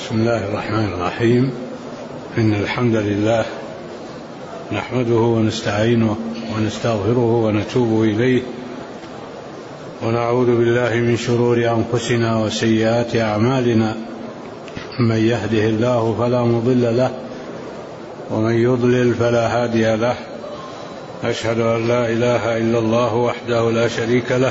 بسم الله الرحمن الرحيم. إن الحمد لله نحمده ونستعينه ونستغفره ونتوب إليه، ونعوذ بالله من شرور أنفسنا وسيئات أعمالنا. من يهده الله فلا مضل له، ومن يضلل فلا هادي له. أشهد أن لا إله إلا الله وحده لا شريك له،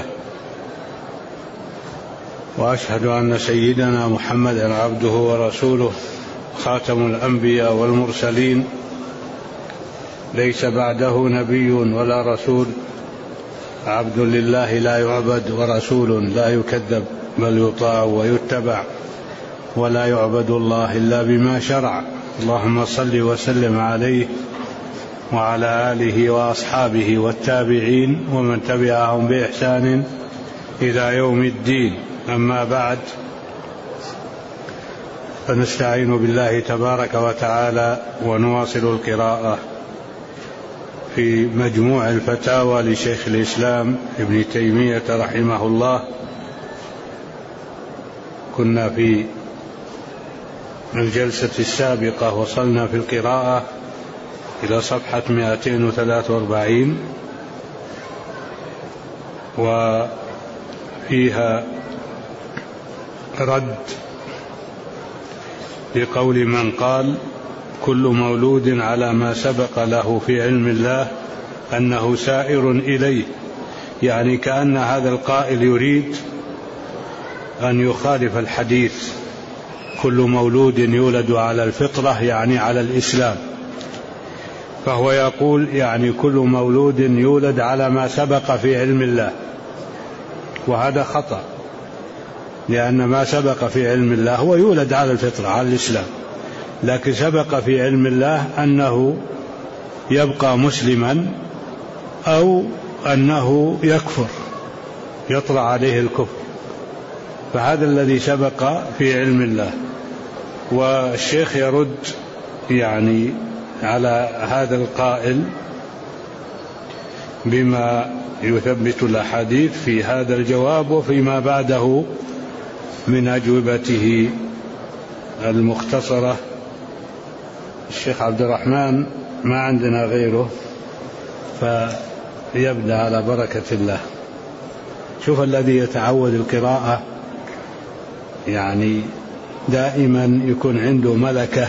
وأشهد أن سيدنا محمدا عبده ورسوله، خاتم الأنبياء والمرسلين، ليس بعده نبي ولا رسول، عبد لله لا يعبد ورسول لا يكذب، بل يطاع ويتبع، ولا يعبد الله إلا بما شرع. اللهم صل وسلم عليه وعلى آله وأصحابه والتابعين ومن تبعهم بإحسان إلى يوم الدين. أما بعد، فنستعين بالله تبارك وتعالى ونواصل القراءة في مجموع الفتاوى لشيخ الإسلام ابن تيمية رحمه الله. كنا في الجلسة السابقة وصلنا في القراءة إلى صفحة 243، وفيها رد لقول من قال: كل مولود على ما سبق له في علم الله أنه سائر إليه. يعني كأن هذا القائل يريد أن يخالف الحديث كل مولود يولد على الفطرة، يعني على الإسلام، فهو يقول يعني كل مولود يولد على ما سبق في علم الله، وهذا خطأ، لأن ما سبق في علم الله هو يولد على الفطرة على الإسلام، لكن سبق في علم الله أنه يبقى مسلما أو أنه يكفر، يطرأ عليه الكفر، فهذا الذي سبق في علم الله. والشيخ يرد يعني على هذا القائل بما يثبت الأحاديث في هذا الجواب وفيما بعده من أجوبته المختصرة. الشيخ عبد الرحمن ما عندنا غيره، فيبدأ على بركة الله. شوف الذي يتعود القراءة يعني دائما يكون عنده ملكة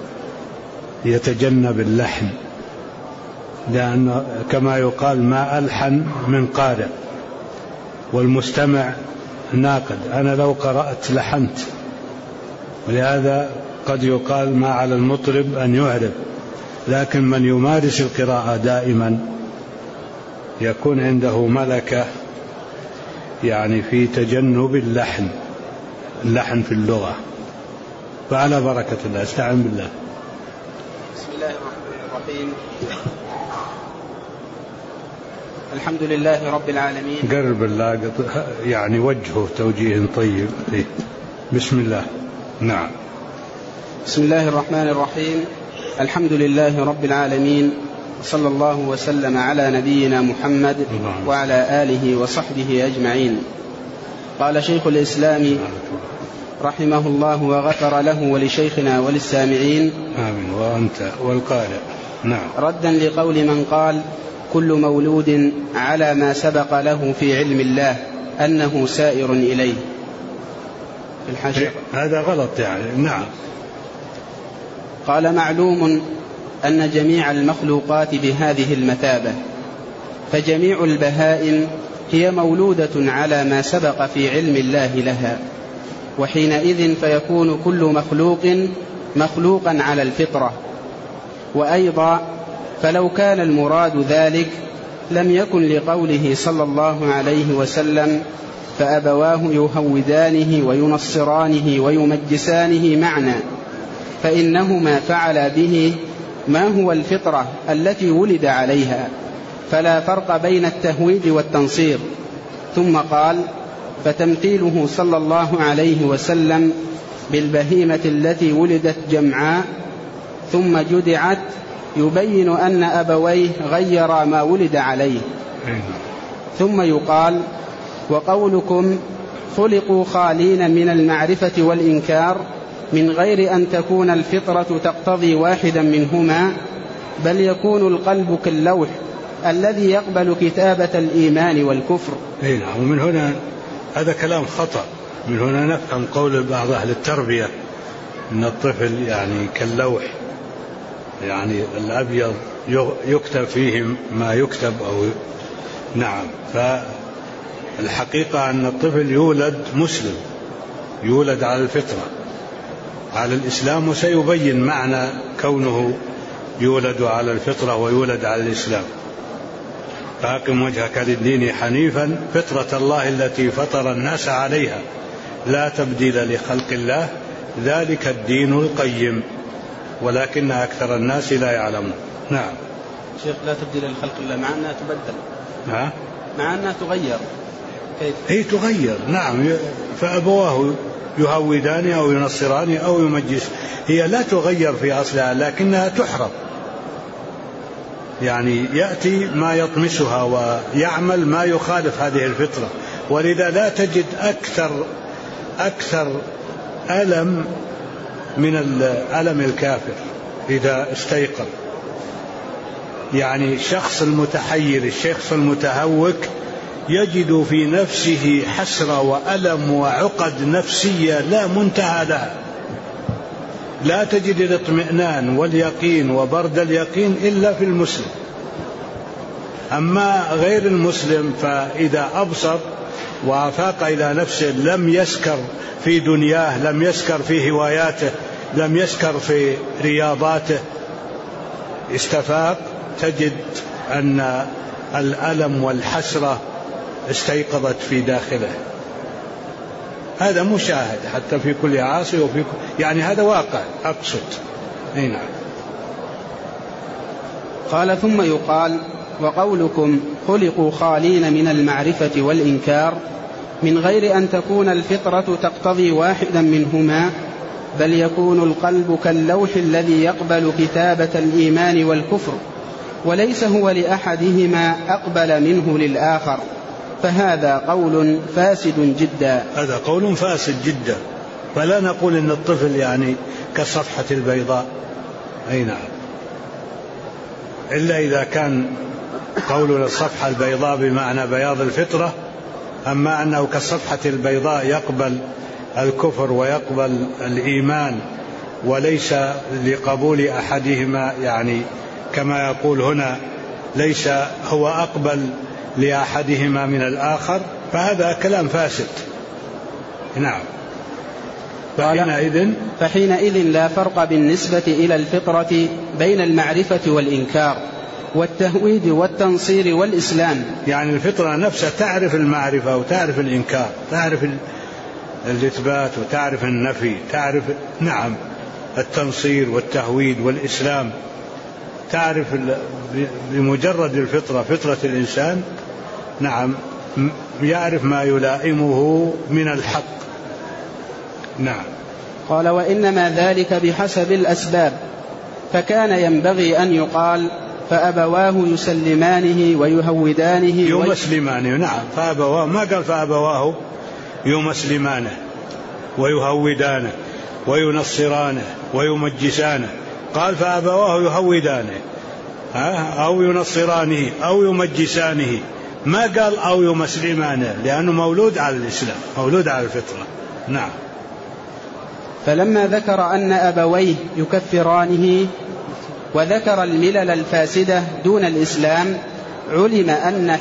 يتجنب اللحن، لأنه كما يقال ما ألحن من قارئ، والمستمع ناقد. أنا لو قرأت لحنت، ولهذا قد يقال ما على المطرب أن يعرب، لكن من يمارس القراءة دائما يكون عنده ملكة يعني في تجنب اللحن في اللغة. فعلى بركة الله، استعن بالله. بسم الله الرحمن الرحيم. الحمد لله رب العالمين. قرب الله يعني وجهه توجيه طيب. بسم الله. نعم. بسم الله الرحمن الرحيم. الحمد لله رب العالمين، صلى الله وسلم على نبينا محمد وعلى آله وصحبه أجمعين. قال شيخ الإسلام رحمه الله وغفر له ولشيخنا وللسامعين. آمين. وأنت والقارئ. نعم. ردا لقول من قال: كل مولود على ما سبق له في علم الله أنه سائر إليه. في الحاشية هذا غلط يعني. نعم. قال: معلوم أن جميع المخلوقات بهذه المثابة، فجميع البهائم هي مولودة على ما سبق في علم الله لها، وحينئذ فيكون كل مخلوق مخلوقا على الفطرة. وأيضا فلو كان المراد ذلك لم يكن لقوله صلى الله عليه وسلم: فأبواه يهودانه وينصرانه ويمجسانه معنى، فإنهما فعلا به ما هو الفطرة التي ولد عليها، فلا فرق بين التهويد والتنصير. ثم قال: فتمثيله صلى الله عليه وسلم بالبهيمة التي ولدت جمعاء ثم جدعت يبين أن أبويه غير ما ولد عليه. ثم يقال: وقولكم خلقوا خالين من المعرفة والإنكار من غير أن تكون الفطرة تقتضي واحدا منهما، بل يكون القلب كاللوح الذي يقبل كتابة الإيمان والكفر. نعم. ومن هنا هذا كلام خطأ. من هنا نفهم قول بعض أهل التربية أن الطفل يعني كاللوح، يعني الأبيض يكتب فيه ما يكتب أو نعم. فالحقيقة أن الطفل يولد مسلم، يولد على الفطرة على الإسلام، وسيبين معنى كونه يولد على الفطرة ويولد على الإسلام. فأقم وجهك للدين حنيفا فطرة الله التي فطر الناس عليها لا تبديل لخلق الله ذلك الدين القيم ولكن أكثر الناس لا يعلمون. نعم. شيخ لا تبديل لخلق الله مع أنها تبدل، مع أنها تغير، كيف؟ هي تغير نعم. فأبواه يهودان أو ينصران أو يمجس، هي لا تغير في أصلها لكنها تحرم، يعني يأتي ما يطمسها ويعمل ما يخالف هذه الفطرة. ولذا لا تجد أكثر ألم من الألم الكافر إذا استيقظ. يعني الشخص المتحير، الشخص المتهوك يجد في نفسه حسرة وألم وعقد نفسية لا منتهى لها. لا تجد الاطمئنان واليقين وبرد اليقين إلا في المسلم. أما غير المسلم فإذا أبصر وافاق إلى نفسه لم يسكر في دنياه، لم يسكر في هواياته، لم يسكر في رياضاته، استفاق، تجد أن الألم والحسرة استيقظت في داخله. هذا مشاهد حتى في كل عاصي وفي يعني هذا واقع أقصد. نعم. قال ثم يقال وقولكم خلقوا خالين من المعرفة والإنكار من غير أن تكون الفطرة تقتضي واحدا منهما، بل يكون القلب كاللوح الذي يقبل كتابة الإيمان والكفر، وليس هو لأحدهما أقبل منه للآخر، فهذا قول فاسد جدا. هذا قول فاسد جدا. فلا نقول إن الطفل يعني كالصفحة البيضاء، أي نعم، إلا إذا كان قول الصفحة البيضاء بمعنى بياض الفطرة. أما أنه كالصفحة البيضاء يقبل الكفر ويقبل الإيمان وليس لقبول أحدهما، يعني كما يقول هنا ليس هو أقبل لأحدهما من الآخر، فهذا كلام فاسد. نعم. فحينئذ لا فرق بالنسبة إلى الفطرة بين المعرفة والإنكار والتهويد والتنصير والإسلام. يعني الفطرة نفسها تعرف المعرفة وتعرف الإنكار، تعرف الإثبات وتعرف النفي، تعرف نعم التنصير والتهويد والإسلام، تعرف بمجرد الفطرة، فطرة الإنسان نعم يعرف ما يلائمه من الحق. نعم. قال وإنما ذلك بحسب الأسباب، فكان ينبغي أن يقال فأبواه يسلمانه ويهودانه يمسلمانه. نعم. فأبواه ما قال فأبواه يمسلمانه ويهودانه وينصرانه ويمجسانه، قال فأبواه يهودانه أو ينصرانه أو يمجسانه، ما قال أو يمسلمانه، لأنه مولود على الإسلام، مولود على الفطرة. نعم. فلما ذكر أن أبويه يكفرانه وذكر الملل الفاسدة دون الإسلام، علم أن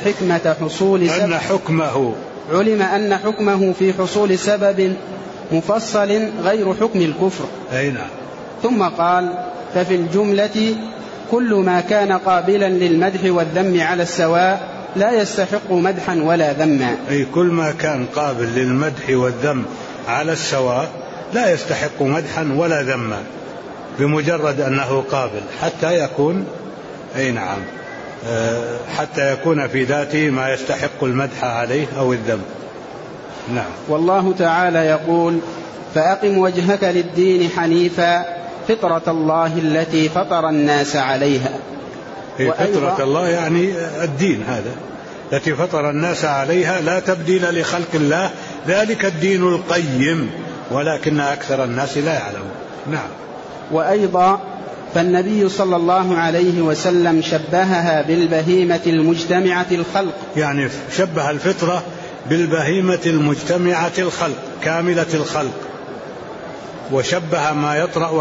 حكمه في حصول سبب مفصل غير حكم الكفر. نعم. ثم قال ففي الجملة كل ما كان قابلا للمدح والذم على السواء لا يستحق مدحا ولا ذما. أي كل ما كان قابل للمدح والذم على السواء لا يستحق مدحا ولا ذما، بمجرد أنه قابل حتى يكون نعم حتى يكون في ذاته ما يستحق المدح عليه أو الذم. نعم. والله تعالى يقول فأقم وجهك للدين حنيفا فطرة الله التي فطر الناس عليها. فطرة الله يعني الدين هذا التي فطر الناس عليها لا تبديل لخلق الله ذلك الدين القيم ولكن أكثر الناس لا يعلمون. نعم. وأيضا فالنبي صلى الله عليه وسلم شبهها بالبهيمة المجتمعة الخلق، يعني شبه الفطرة بالبهيمة المجتمعة الخلق كاملة الخلق، وشبه ما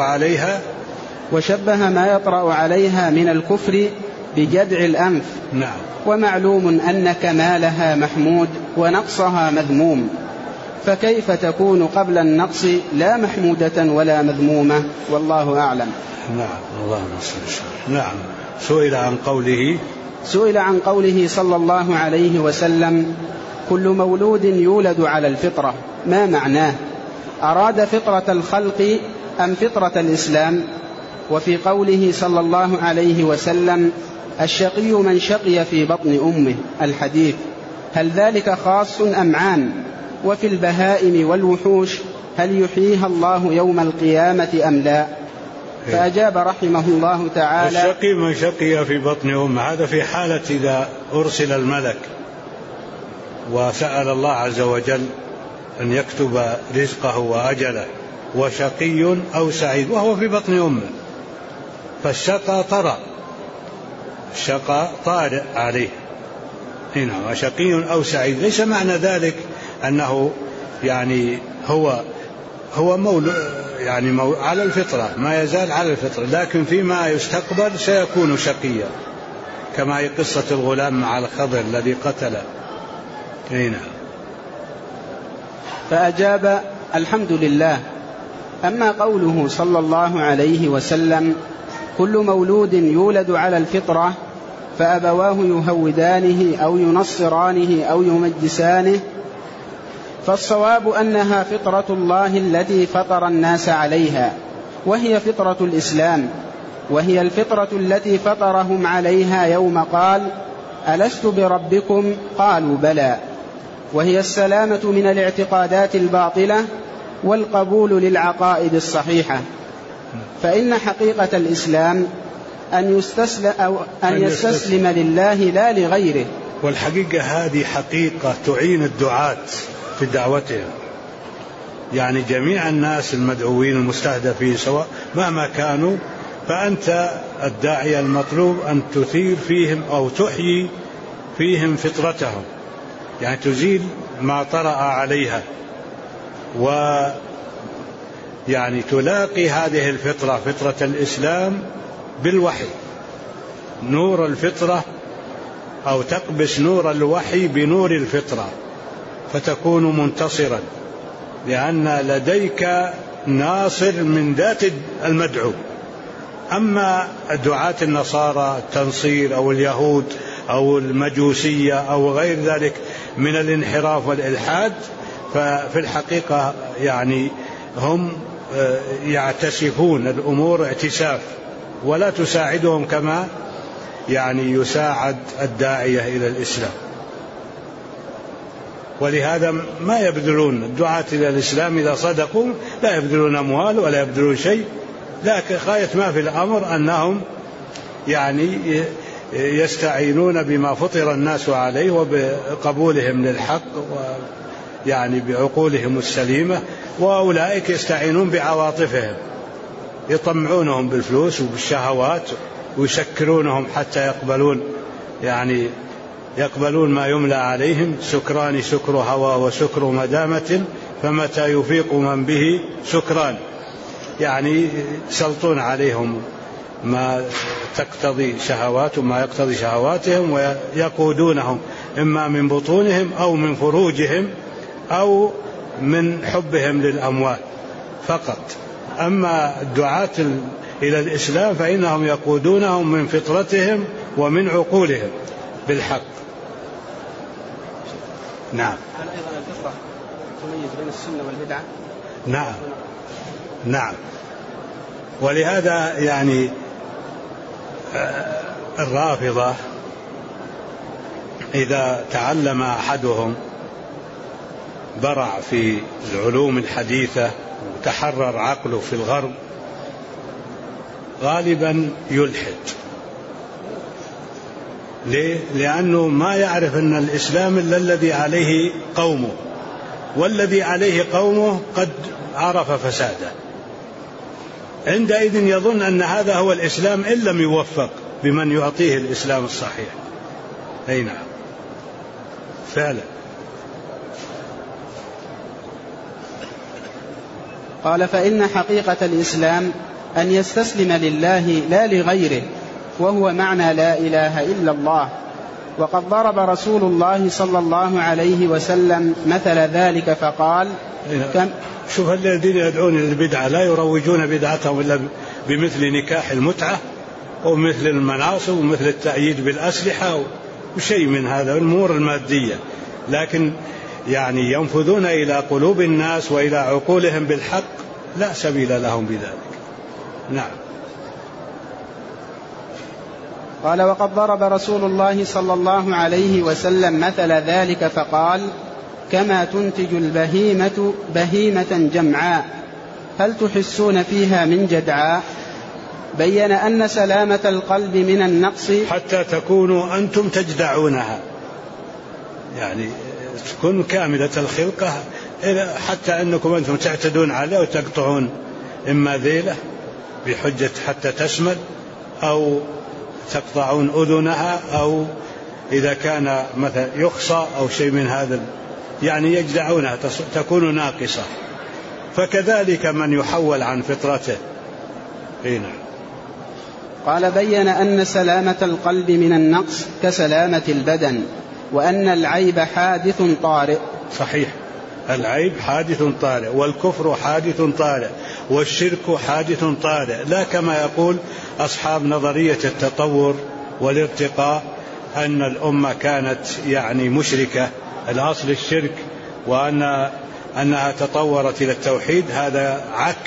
يطرأ عليها من الكفر بجدع الأنف. نعم. ومعلوم أن كمالها محمود ونقصها مذموم، فكيف تكون قبل النقص لا محمودة ولا مذمومة؟ والله أعلم. نعم. اللهم صل وسلم. نعم. سئل عن قوله صلى الله عليه وسلم: كل مولود يولد على الفطرة، ما معناه؟ أراد فطرة الخلق أم فطرة الإسلام؟ وفي قوله صلى الله عليه وسلم: الشقي من شقي في بطن أمه، الحديث، هل ذلك خاص أم عام؟ وفي البهائم والوحوش هل يحييها الله يوم القيامة أم لا؟ فأجاب رحمه الله تعالى: الشقي من شقي في بطن أمه، هذا في حالة إذا أرسل الملك وسأل الله عز وجل أن يكتب رزقه وأجله، وشقي أو سعيد وهو في بطن أمه، فالشقى طارئ عليه هنا، وشقي أو سعيد. ليس معنى ذلك أنه يعني هو على الفطرة، ما يزال على الفطرة، لكن فيما يستقبل سيكون شقيا، كما هي قصة الغلام مع الخضر الذي قتله. هنا. فأجاب: الحمد لله. أما قوله صلى الله عليه وسلم: كل مولود يولد على الفطرة فأبواه يهودانه أو ينصرانه أو يمجسانه، فالصواب أنها فطرة الله التي فطر الناس عليها، وهي فطرة الإسلام، وهي الفطرة التي فطرهم عليها يوم قال: ألست بربكم؟ قالوا بلى. وهي السلامة من الاعتقادات الباطلة والقبول للعقائد الصحيحة. فإن حقيقة الإسلام أن يستسلم لله لا لغيره. والحقيقة هذه حقيقة تعين الدعاة في دعوتهم، يعني جميع الناس المدعوين المستهدفين سواء مهما كانوا، فأنت الداعية المطلوب أن تثير فيهم أو تحيي فيهم فطرتهم، يعني تزيل ما طرأ عليها، ويعني تلاقي هذه الفطرة، فطرة الإسلام، بالوحي، نور الفطرة، أو تقبس نور الوحي بنور الفطرة فتكون منتصرا، لأن لديك ناصر من ذات المدعو. أما دعاة النصارى التنصير أو اليهود أو المجوسية أو غير ذلك من الانحراف والإلحاد، ففي الحقيقة يعني هم يعتسفون الأمور اعتساف، ولا تساعدهم كما يعني يساعد الداعية إلى الإسلام. ولهذا ما يبذلون الدعاة إلى الإسلام إذا صدقوا، لا يبذلون أموال ولا يبذلون شيء، لكن غاية ما في الأمر أنهم يعني يستعينون بما فطر الناس عليه وبقبولهم للحق ويعني بعقولهم السليمة، وأولئك يستعينون بعواطفهم، يطمعونهم بالفلوس وبالشهوات ويسكرونهم حتى يقبلون ما يملى عليهم. سكران سكر هوى وسكر مدامة، فمتى يفيق من به سكران، يعني يسلطون عليهم ما تقتضي شهوات وما يقتضي شهواتهم، ويقودونهم إما من بطونهم أو من فروجهم أو من حبهم للأموال فقط. أما الدعاة إلى الإسلام فإنهم يقودونهم من فطرتهم ومن عقولهم بالحق. نعم. هل أيضا الفطرة تميز بين السنة والبدعة؟ نعم. ولهذا يعني الرافضة إذا تعلم أحدهم برع في العلوم الحديثة وتحرر عقله في الغرب غالبا يلحد. ليه؟ لأنه ما يعرف أن الإسلام إلا الذي عليه قومه، والذي عليه قومه قد عرف فساده، عندئذ يظن أن هذا هو الإسلام إن لم يوفق بمن يعطيه الإسلام الصحيح. أي نعم فعلا. قال: فإن حقيقة الإسلام أن يستسلم لله لا لغيره، وهو معنى لا إله إلا الله. وقد ضرب رسول الله صلى الله عليه وسلم مثل ذلك فقال: شوف الذين يدعون للبدعة لا يروجون بدعتهم إلا بمثل نكاح المتعة ومثل المناصب ومثل التأييد بالأسلحة وشيء من هذا الأمور المادية، لكن يعني ينفذون إلى قلوب الناس وإلى عقولهم بالحق لا سبيل لهم بذلك. نعم. قال: وقد ضرب رسول الله صلى الله عليه وسلم مثل ذلك فقال: كما تنتج البهيمة بهيمة جمعاء هل تحسون فيها من جدعاء. بين أن سلامة القلب من النقص حتى تكونوا أنتم تجدعونها، يعني تكون كاملة الخلقة حتى أنكم أنتم تعتدون عليه وتقطعون إما ذيله بحجة حتى تشمل، أو تقطعون أذنها، أو إذا كان مثلا يخصى أو شيء من هذا، يعني يجدعونها تكون ناقصة. فكذلك من يحول عن فطرته. هنا قال: بين أن سلامة القلب من النقص كسلامة البدن، وأن العيب حادث طارئ. صحيح، العيب حادث طارئ، والكفر حادث طارئ، والشرك حادث طارئ، لا كما يقول أصحاب نظرية التطور والارتقاء أن الأمة كانت يعني مشركة، الأصل الشرك، وأنها تطورت إلى التوحيد. هذا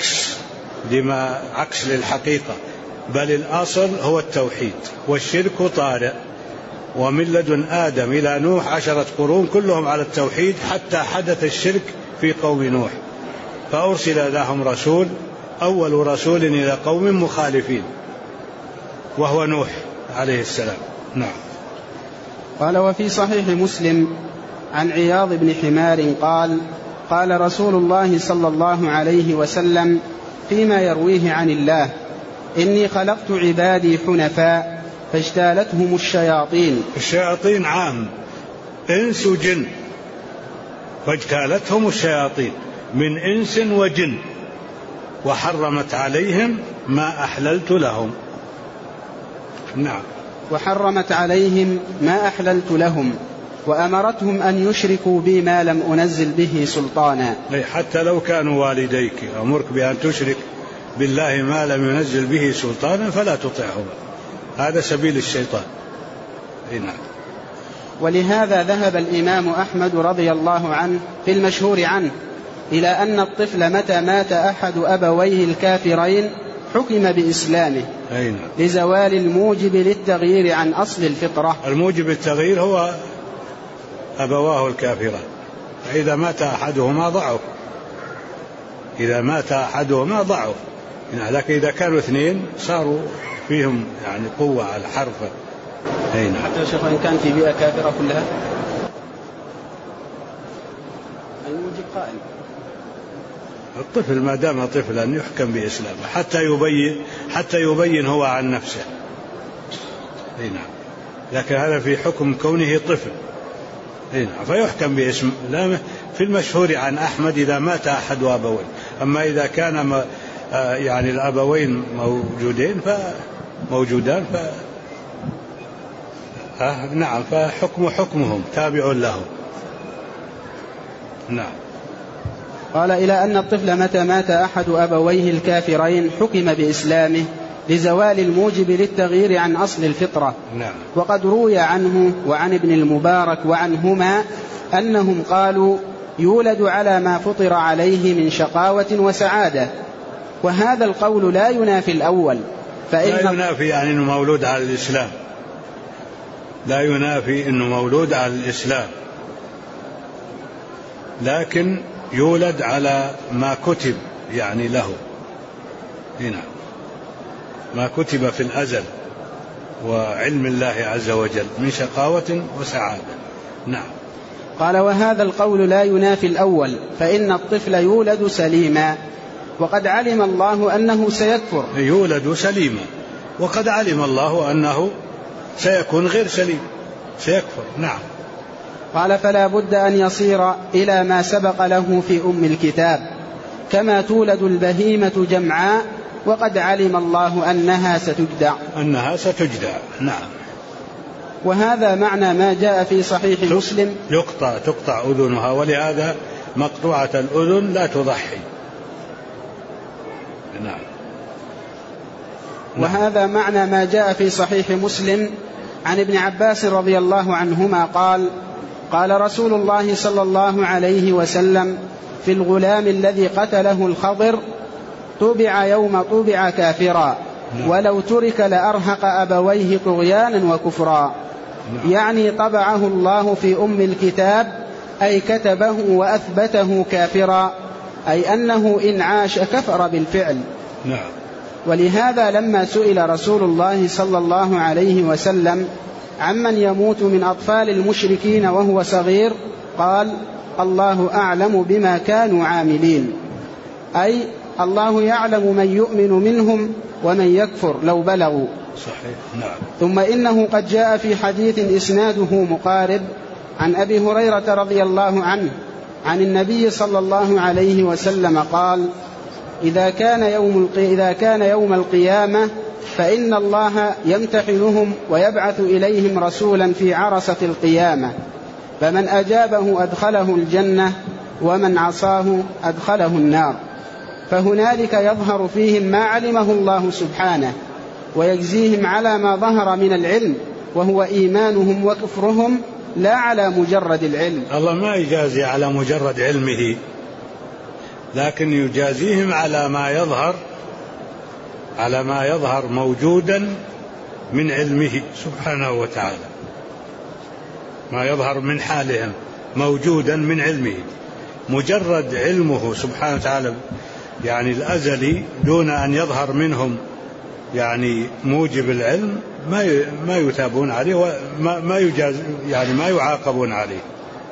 عكس للحقيقة، بل الأصل هو التوحيد، والشرك طارئ. ومن لدن آدم إلى نوح 10 قرون كلهم على التوحيد، حتى حدث الشرك في قوم نوح، فأرسل لهم رسول، أول رسول إلى قوم مخالفين، وهو نوح عليه السلام. نعم. قال: وفي صحيح مسلم عن عياض بن حمار قال: قال رسول الله صلى الله عليه وسلم فيما يرويه عن الله: إني خلقت عبادي حنفاء فاجتالتهم الشياطين. الشياطين عام، إنس وجن، فاجتالتهم الشياطين من إنس وجن، وحرمت عليهم ما أحللت لهم. نعم. وحرمت عليهم ما أحللت لهم، وأمرتهم أن يشركوا بي ما لم أنزل به سلطانا. حتى لو كانوا والديك أمرك بأن تشرك بالله ما لم ينزل به سلطانا فلا تطعهما، هذا سبيل الشيطان. نعم. ولهذا ذهب الإمام أحمد رضي الله عنه في المشهور عنه إلى أن الطفل متى مات أحد أبويه الكافرين حكم بإسلامه، لزوال الموجب للتغيير عن أصل الفطرة. الموجب للتغيير هو أبواه الكافران، فإذا مات أحدهما ضعف، إذا مات أحدهما ضعف، لكن إذا كانوا 2 صاروا فيهم يعني قوة على الحرف. حتى الشيخ إن كان في بيئة كافرة كلها الموجب قائم. الطفل ما دام طفلا يحكم بإسلامه حتى يبين هو عن نفسه. نعم. لكن هذا في حكم كونه طفل. نعم. فيحكم بإسلامه في المشهور عن أحمد إذا مات أحد أبوين. أما إذا كان يعني الأبوين موجودان نعم فحكمهم تابع لهم. نعم. قال: إلى أن الطفل متى مات أحد أبويه الكافرين حكم بإسلامه، لزوال الموجب للتغيير عن أصل الفطرة. نعم. وقد روي عنه وعن ابن المبارك وعنهما أنهم قالوا: يولد على ما فطر عليه من شقاوة وسعادة. وهذا القول لا ينافي الأول، لا ينافي يعني أنه مولود على الإسلام، لا ينافي أنه مولود على الإسلام، لكن يولد على ما كتب يعني له هنا، ما كتب في الأزل وعلم الله عز وجل من شقاوة وسعادة. نعم. قال: وهذا القول لا ينافي الأول، فإن الطفل يولد سليما وقد علم الله أنه سيكفر. يولد سليما وقد علم الله أنه سيكون غير سليم، سيكفر. نعم. قال: فلا بد أن يصير إلى ما سبق له في أم الكتاب، كما تولد البهيمة جمعاء وقد علم الله أنها ستجدع. نعم. وهذا معنى ما جاء في صحيح مسلم: تقطع أذنها، ولهذا مقطوعة الأذن لا تضحي. نعم. وهذا معنى ما جاء في صحيح مسلم عن ابن عباس رضي الله عنهما قال: قال رسول الله صلى الله عليه وسلم في الغلام الذي قتله الخضر: طبع يوم طبع كافرا، ولو ترك لأرهق أبويه طغيانا وكفرا. يعني طبعه الله في أم الكتاب، أي كتبه وأثبته كافرا، أي أنه إن عاش كفر بالفعل. نعم. ولهذا لما سئل رسول الله صلى الله عليه وسلم عمن يموت من أطفال المشركين وهو صغير، قال: الله أعلم بما كانوا عاملين، أي الله يعلم من يؤمن منهم ومن يكفر لو بلغوا. صحيح. نعم. ثم إنه قد جاء في حديث إسناده مقارب عن أبي هريرة رضي الله عنه عن النبي صلى الله عليه وسلم قال: إذا كان يوم القيامة فإن الله يمتحنهم ويبعث إليهم رسولا في عرصة القيامة، فمن أجابه أدخله الجنة ومن عصاه أدخله النار، فهنالك يظهر فيهم ما علمه الله سبحانه ويجزيهم على ما ظهر من العلم، وهو إيمانهم وكفرهم لا على مجرد العلم. الله ما يجازي على مجرد علمه، لكن يجازيهم على ما يظهر موجودا من علمه سبحانه وتعالى، ما يظهر من حالهم موجودا من علمه. مجرد علمه سبحانه وتعالى يعني الأزلي دون أن يظهر منهم يعني موجب العلم ما يثابون عليه وما يجاز، يعني ما يعاقبون عليه.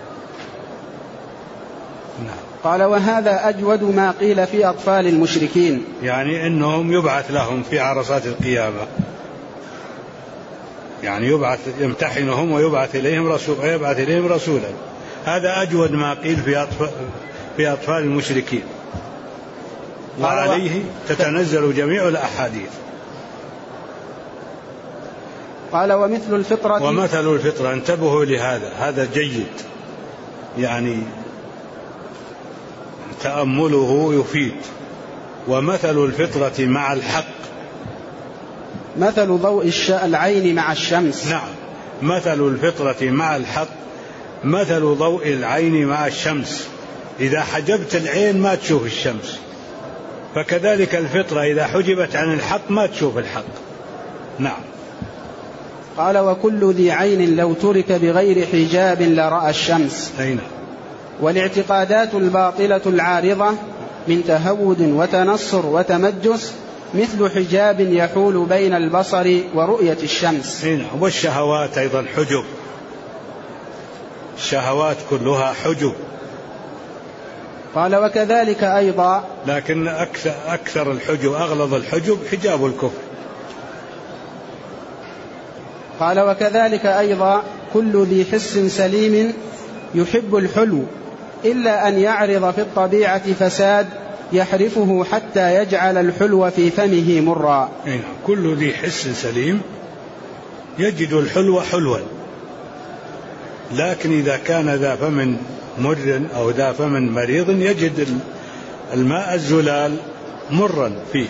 نعم. قال: وهذا أجود ما قيل في أطفال المشركين، يعني أنهم يبعث لهم في عرصات القيامة، يعني يمتحنهم ويبعث إليهم رسولا. هذا أجود ما قيل في أطفال المشركين، وعليه تتنزل جميع الأحاديث. قال: ومثل الفطرة انتبهوا لهذا، هذا جيد، يعني تأمله يفيد. ومثل الفطرة مع الحق مثل ضوء العين مع الشمس. نعم. مثل الفطرة مع الحق مثل ضوء العين مع الشمس، إذا حجبت العين ما تشوف الشمس، فكذلك الفطرة إذا حجبت عن الحق ما تشوف الحق. نعم. قال: وكل ذي عين لو ترك بغير حجاب لرأى الشمس. أين؟ والاعتقادات الباطلة العارضة من تهود وتنصر وتمجس مثل حجاب يحول بين البصر ورؤية الشمس. والشهوات أيضا حجب، الشهوات كلها حجب. قال: وكذلك أيضا، لكن أكثر الحجب أغلظ الحجب حجاب الكفر. قال: وكذلك أيضا كل ذي حس سليم يحب الحلو إلا أن يعرض في الطبيعة فساد يحرفه حتى يجعل الحلو في فمه مرا. كل ذي حس سليم يجد الحلو حلوا، لكن إذا كان ذا فم مر أو ذا فم مريض يجد الماء الزلال مرا فيه.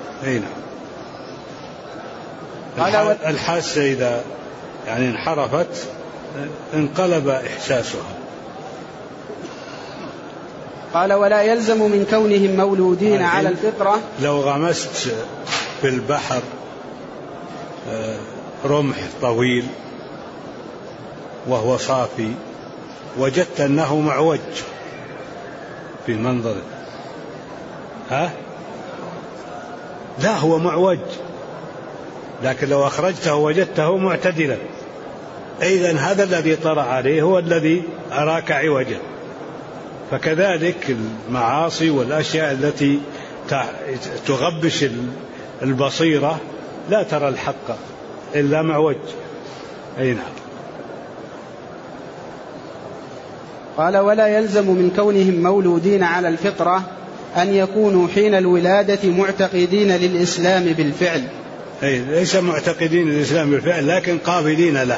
الحاسة إذا يعني انحرفت انقلب إحساسها. قال: ولا يلزم من كونهم مولودين على الفطرة. لو غمست في البحر رمح طويل وهو صافي وجدت أنه معوج في منظره، لا هو معوج، لكن لو أخرجته وجدته معتدلا. إذن هذا الذي طرأ عليه هو الذي أراك عوجا. فكذلك المعاصي والأشياء التي تغبش البصيرة لا ترى الحق إلا معوج. أي نعم. قال: ولا يلزم من كونهم مولودين على الفطرة أن يكونوا حين الولادة معتقدين للإسلام بالفعل. أي ليس معتقدين للإسلام بالفعل، لكن قابلين له،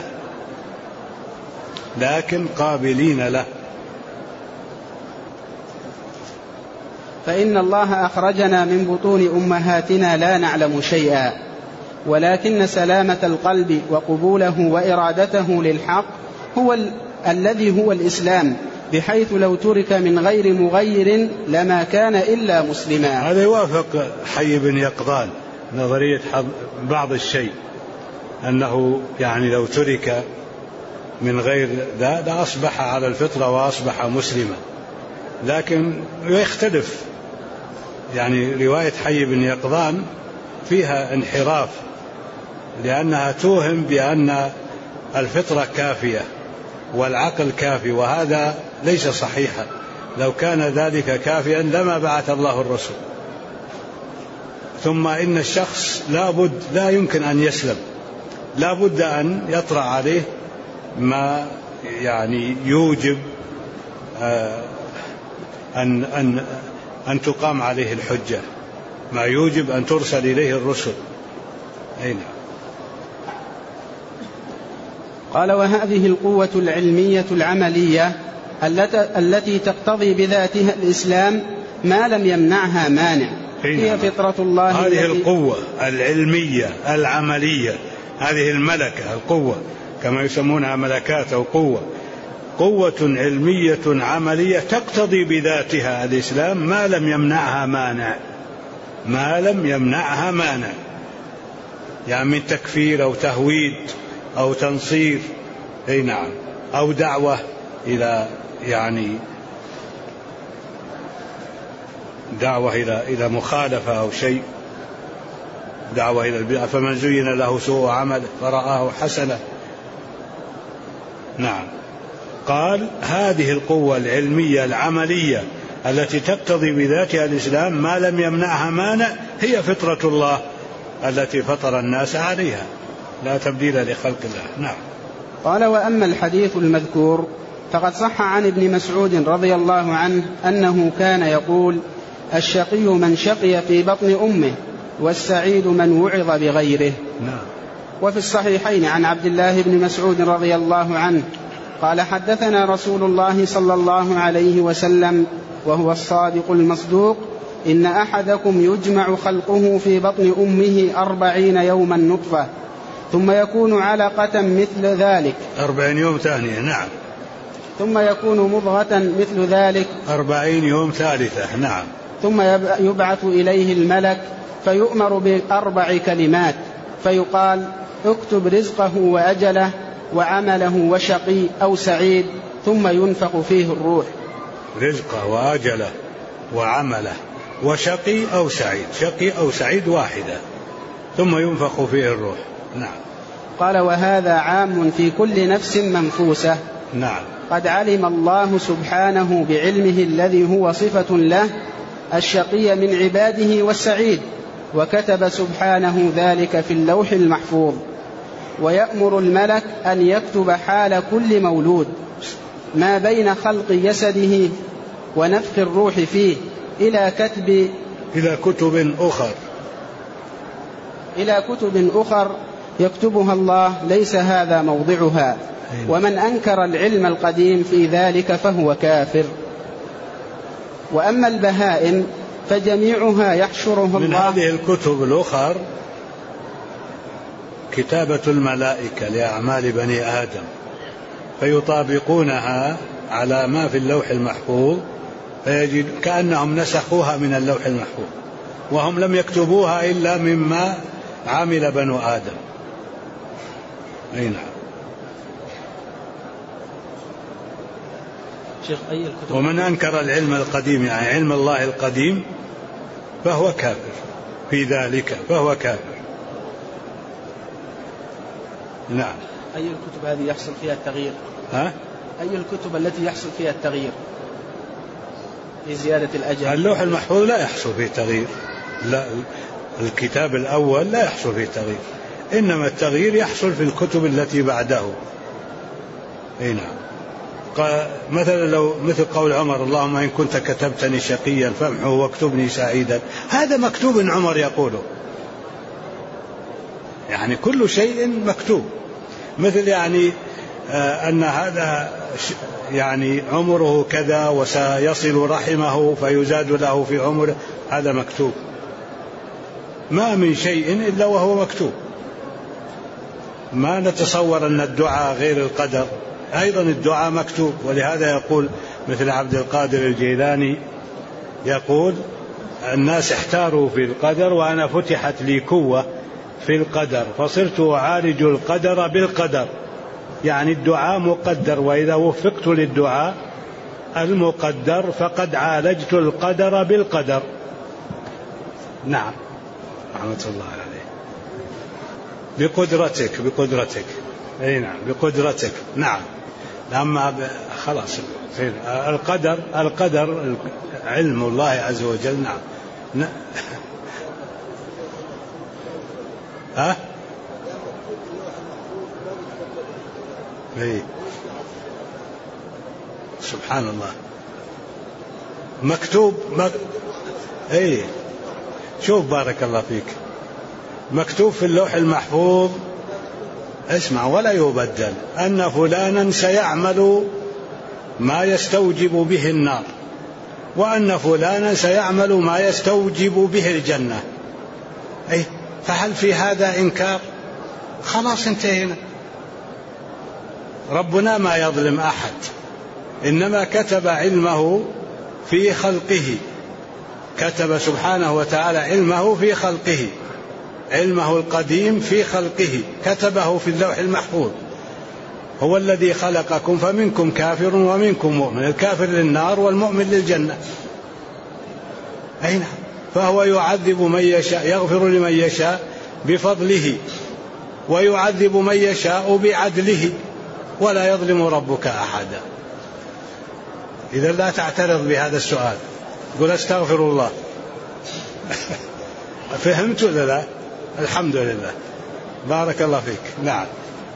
فإن الله أخرجنا من بطون أمهاتنا لا نعلم شيئا، ولكن سلامة القلب وقبوله وإرادته للحق هو الذي هو الإسلام، بحيث لو ترك من غير مغير لما كان إلا مسلما. هذا يوافق حي بن يقظان نظرية بعض الشيء، أنه يعني لو ترك من غير ذا أصبح على الفطرة وأصبح مسلما. لكن يختلف، يعني رواية حي بن يقظان فيها انحراف، لأنها توهم بأن الفطرة كافية والعقل كافي، وهذا ليس صحيحا. لو كان ذلك كافيا لما بعث الله الرسول. ثم إن الشخص لا يمكن أن يسلم، لا بد أن يطرأ عليه ما يعني يوجب أن تقام عليه الحجة، ما يوجب أن ترسل إليه الرسل. أين؟ قال: وهذه القوة العلمية العملية التي تقتضي بذاتها الإسلام ما لم يمنعها مانع، هي فطرة الله. هذه القوة العلمية العملية، هذه الملكة، القوة كما يسمونها ملكات أو قوة علمية عملية تقتضي بذاتها الإسلام ما لم يمنعها مانع، يعني من تكفير أو تهويد أو تنصير، أي نعم، أو دعوة إلى إلى مخالفة أو شيء، دعوة إلى البدعة. فمن زين له سوء عمله فرآه حسنة. نعم. قال: هذه القوة العلمية العملية التي تقتضي بذاتها الإسلام ما لم يمنعها مانع هي فطرة الله التي فطر الناس عليها، لا تبديل لخلق الله. نعم. قال: وأما الحديث المذكور فقد صح عن ابن مسعود رضي الله عنه أنه كان يقول: الشقي من شقي في بطن أمه، والسعيد من وعظ بغيره. نعم. وفي الصحيحين عن عبد الله بن مسعود رضي الله عنه قال: حدثنا رسول الله صلى الله عليه وسلم وهو الصادق المصدوق: إن أحدكم يجمع خلقه في بطن أمه 40 يوما نطفة، ثم يكون علقة مثل ذلك 40 يوم ثانية. نعم. ثم يكون مضغة مثل ذلك 40 يوم ثالثة. نعم. ثم يبعث إليه الملك فيؤمر ب4 كلمات، فيقال: اكتب رزقه وأجله وعمله وشقي أو سعيد، ثم ينفخ فيه الروح. رزقه وأجله وعمله وشقي أو سعيد، شقي أو سعيد واحدة، ثم ينفخ فيه الروح. نعم. قال: وهذا عام في كل نفس منفوسة. نعم. قد علم الله سبحانه بعلمه الذي هو صفة له الشقي من عباده والسعيد، وكتب سبحانه ذلك في اللوح المحفوظ. ويأمر الملك أن يكتب حال كل مولود ما بين خلق جسده ونفخ الروح فيه إلى كتب أخر يكتبها الله، ليس هذا موضعها. ومن أنكر العلم القديم في ذلك فهو كافر. وأما البهائم فجميعها يحشرها الله. من هذه الكتب الأخر كتابة الملائكة لأعمال بني آدم، فيطابقونها على ما في اللوح المحفوظ، فيجد كأنهم نسخوها من اللوح المحفوظ، وهم لم يكتبوها إلا مما عمل بنو آدم. أي نعم. ومن أنكر العلم القديم، يعني علم الله القديم، فهو كافر في ذلك، فهو كافر. نعم. أي الكتب هذه يحصل فيها التغيير؟ أي الكتب التي يحصل فيها التغيير لزيادة الأجل؟ اللوح المحفوظ لا يحصل فيه تغيير، لا، الكتاب الأول لا يحصل فيه تغيير، إنما التغيير يحصل في الكتب التي بعده. نعم. مثلا لو مثل قول عمر: اللهم إن كنت كتبتني شقيا فامحه واكتبني سعيدا، هذا مكتوب عمر يقوله، يعني كل شيء مكتوب. مثل يعني أن هذا يعني عمره كذا وسيصل رحمه فيزاد له في عمره، هذا مكتوب، ما من شيء إلا وهو مكتوب. ما نتصور أن الدعاء غير القدر، أيضا الدعاء مكتوب. ولهذا يقول مثل عبد القادر الجيلاني يقول: الناس احتاروا في القدر وأنا فتحت لي قوة في القدر فصرت أعالج القدر بالقدر. يعني الدعاء مقدر، وإذا وفقت للدعاء المقدر فقد عالجت القدر بالقدر. نعم، رحمة الله عليه. بقدرتك أي نعم، بقدرتك. نعم. أما خلاص القدر علم الله عز وجل. نعم. إيه. سبحان الله، مكتوب إيه. شوف بارك الله فيك، مكتوب في اللوح المحفوظ، اسمع ولا يبدل، أن فلانا سيعمل ما يستوجب به النار، وأن فلانا سيعمل ما يستوجب به الجنة. أي فهل في هذا إنكار؟ خلاص انتهينا. ربنا ما يظلم أحد، إنما كتب علمه في خلقه، كتب سبحانه وتعالى علمه في خلقه، علمه القديم في خلقه كتبه في اللوح المحفوظ. هو الذي خلقكم فمنكم كافر ومنكم مؤمن، الكافر للنار والمؤمن للجنة. أين؟ فهو يعذب من يشاء، يغفر لمن يشاء بفضله، ويعذب من يشاء بعدله، ولا يظلم ربك أحدا. إذا لا تعترض بهذا السؤال، قل استغفر الله. فهمت ولا لا؟ الحمد لله، بارك الله فيك. نعم.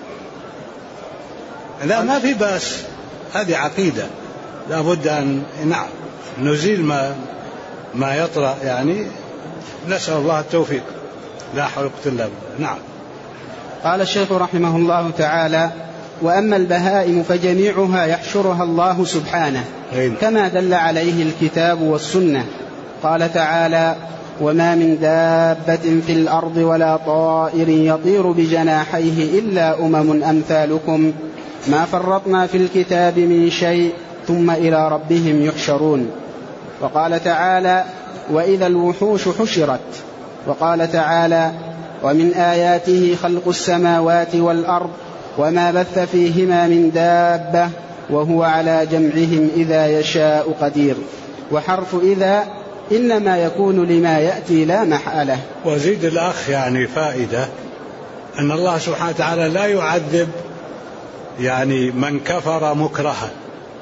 لا، ما في بأس، هذه عقيدة لا بد أن نعم نزيل ما يطرأ، يعني نسأل الله التوفيق، لا حول ولا قوة إلا بالله. نعم. قال الشيخ رحمه الله تعالى: وأما البهائم فجميعها يحشرها الله سبحانه كما دل عليه الكتاب والسنة. قال تعالى: وما من دابة في الأرض ولا طائر يطير بجناحيه إلا أمم أمثالكم ما فرطنا في الكتاب من شيء ثم إلى ربهم يحشرون. وقال تعالى: وإذا الوحوش حشرت. وقال تعالى: ومن آياته خلق السماوات والأرض وما بث فيهما من دابة وهو على جمعهم إذا يشاء قدير. وحرف إذا إنما يكون لما يأتي لا محالة. وزيد الأخ يعني فائدة، أن الله سبحانه وتعالى لا يعذب يعني من كفر مكرها،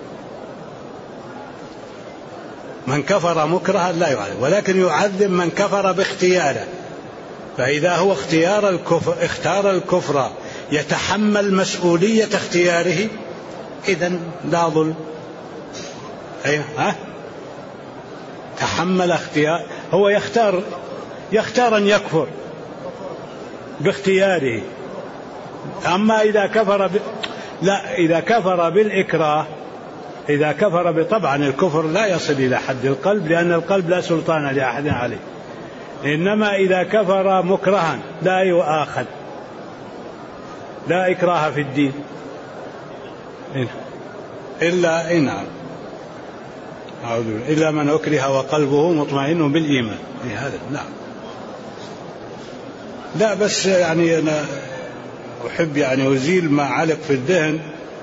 من كفر مكرها لا يعذب، ولكن يعذب من كفر باختياره. فإذا هو اختار الكفر يتحمل مسؤولية اختياره، إذن لا ظلم. تحمل اختيار، هو يختار أن يكفر باختياره. أما إذا كفر إذا كفر بالإكراه، إذا كفر طبعا الكفر لا يصل إلى حد القلب، لأن القلب لا سلطان لأحد عليه. إنما إذا كفر مكرها لا يؤاخذ، لا إكراه في الدين إلا من أكره وقلبه مطمئن بالإيمان. هذا نعم. لا بس يعني أنا أحب يعني أزيل ما علق في الذهن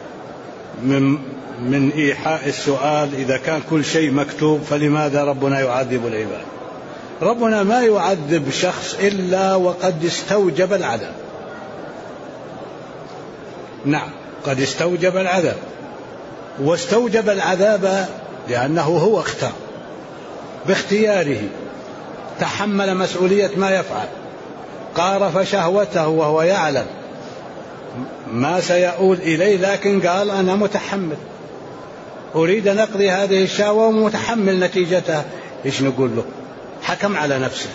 من إيحاء السؤال: إذا كان كل شيء مكتوب فلماذا ربنا يعذب العباد؟ ربنا ما يعذب شخص إلا وقد استوجب العذاب. نعم قد استوجب العذاب، واستوجب العذاب لأنه هو اختار باختياره، تحمل مسؤولية ما يفعل، قارف شهوته وهو يعلم ما سيؤول إليه، لكن قال أنا متحمل، أريد أن أقضي هذه الشهوة ومتحمل نتيجتها. إيش نقول له؟ حكم على نفسه.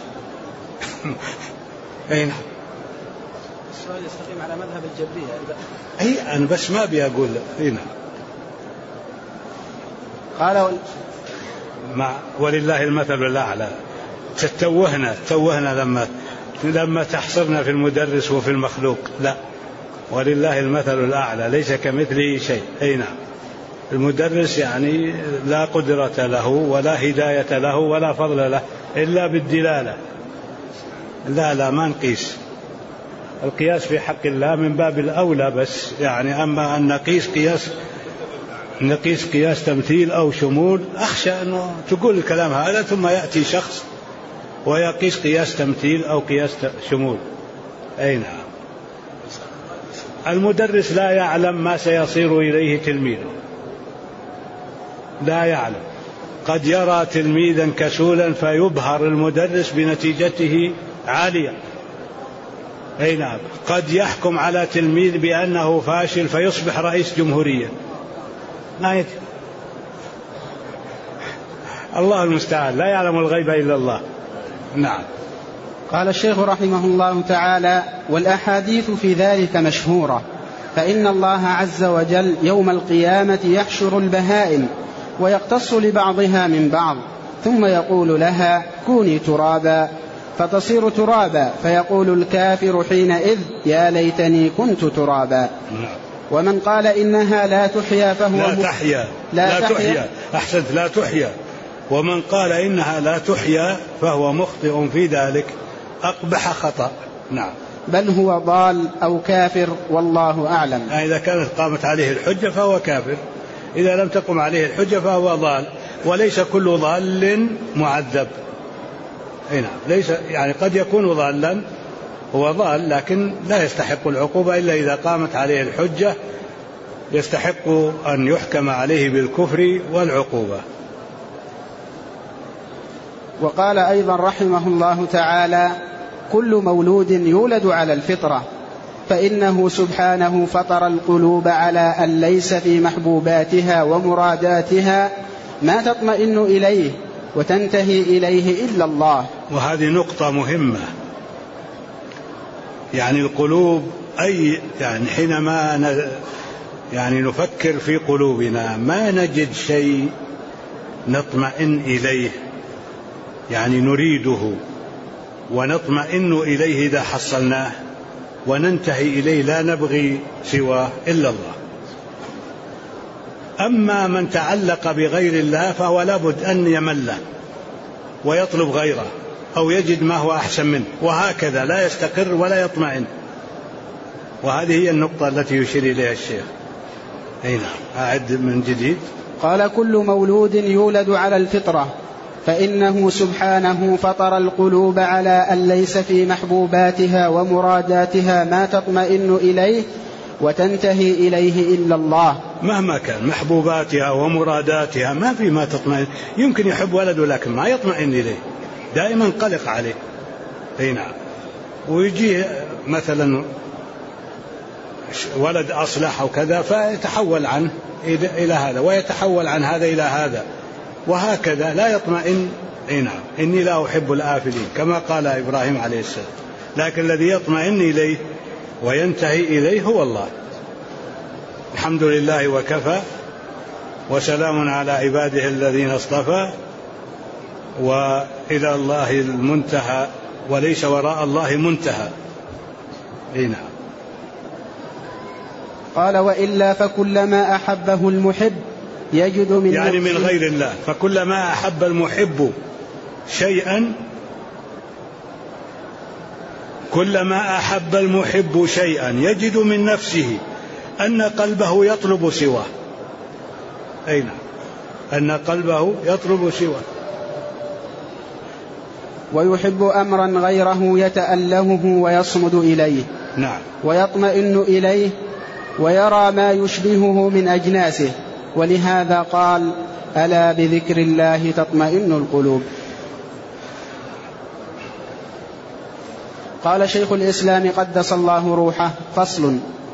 أي نعم. السؤال يستقيم على مذهب الجبرية. أي أنا بس ما بيقول. أي نعم. قال ولله المثل الأعلى. توهنا لما تحصرنا في المدرس وفي المخلوق. لا، ولله المثل الأعلى، ليس كمثله شيء. أي نعم. المدرس يعني لا قدرة له ولا هداية له ولا فضل له إلا بالدلالة. لا ما نقيس. القياس في حق الله من باب الأولى، بس يعني أما أن نقيس قياس تمثيل أو شمول، أخشى أنه تقول الكلام هذا ثم يأتي شخص ويقيس قياس تمثيل أو قياس شمول. أي نعم. المدرس لا يعلم ما سيصير إليه تلميذه، لا يعلم. قد يرى تلميذا كسولا فيبهر المدرس بنتيجته عالية. أي نعم. قد يحكم على تلميذ بأنه فاشل فيصبح رئيس جمهورية. ما يدري. الله المستعان، لا يعلم الغيب إلا الله. نعم. قال الشيخ رحمه الله تعالى: والأحاديث في ذلك مشهورة، فإن الله عز وجل يوم القيامة يحشر البهائم ويقتص لبعضها من بعض، ثم يقول لها: كوني ترابا، فتصير ترابا، فيقول الكافر حينئذ: يا ليتني كنت ترابا. ومن قال إنها لا تحيا فهو لا تحيا. أحسنت، لا تحيا. ومن قال إنها لا تحيا فهو مخطئ في ذلك، أقبح خطأ. نعم. بل هو ضال أو كافر، والله أعلم. إذا كانت قامت عليه الحجة فهو كافر، إذا لم تقم عليه الحجة فهو ضال، وليس كل ضال معذب. نعم. ليس يعني قد يكون ضالا، هو ضال لكن لا يستحق العقوبة إلا إذا قامت عليه الحجة، يستحق أن يحكم عليه بالكفر والعقوبة. وقال أيضا رحمه الله تعالى: كل مولود يولد على الفطرة، فإنه سبحانه فطر القلوب على أن ليس في محبوباتها ومراداتها ما تطمئن إليه وتنتهي إليه إلا الله. وهذه نقطة مهمة. يعني القلوب، أي يعني حينما نفكر في قلوبنا ما نجد شيء نطمئن إليه، يعني نريده ونطمئن إليه إذا حصلناه، وننتهي إليه لا نبغي سواه إلا الله. أما من تعلق بغير الله فهو لابد أن يمله ويطلب غيره أو يجد ما هو أحسن منه، وهكذا لا يستقر ولا يطمئن. وهذه هي النقطة التي يشير إليها الشيخ. أي نعم. أعد من جديد. قال: كل مولود يولد على الفطرة، فإنه سبحانه فطر القلوب على أن ليس في محبوباتها ومراداتها ما تطمئن إليه وتنتهي إليه إلا الله. مهما كان محبوباتها ومراداتها ما في ما تطمئن. يمكن يحب ولده لكن ما يطمئن إليه، دائما قلق عليه. أي نعم. ويجي مثلا ولد أصلح أو كذا فيتحول عنه إلى هذا، ويتحول عن هذا إلى هذا، وهكذا لا يطمئن. أي نعم. إني لا أحب الآفلين كما قال إبراهيم عليه السلام، لكن الذي يطمئن إليه وينتهي إليه هو الله. الحمد لله وكفى، وسلام على عباده الذين اصطفى، وإلى الله المنتهى، وليس وراء الله منتهى. أي نعم. قال: وإلا فكلما أحبه المحب يجد من يعني من غير الله، فكلما أحب المحب شيئا، كلما أحب المحب شيئا يجد من نفسه أن قلبه يطلب سواه. أي نعم. أن قلبه يطلب سواه. ويحب أمرا غيره يتألهه ويصمد إليه. نعم. ويطمئن إليه ويرى ما يشبهه من أجناسه، ولهذا قال: ألا بذكر الله تطمئن القلوب. قال شيخ الإسلام قدس الله روحه: فصل.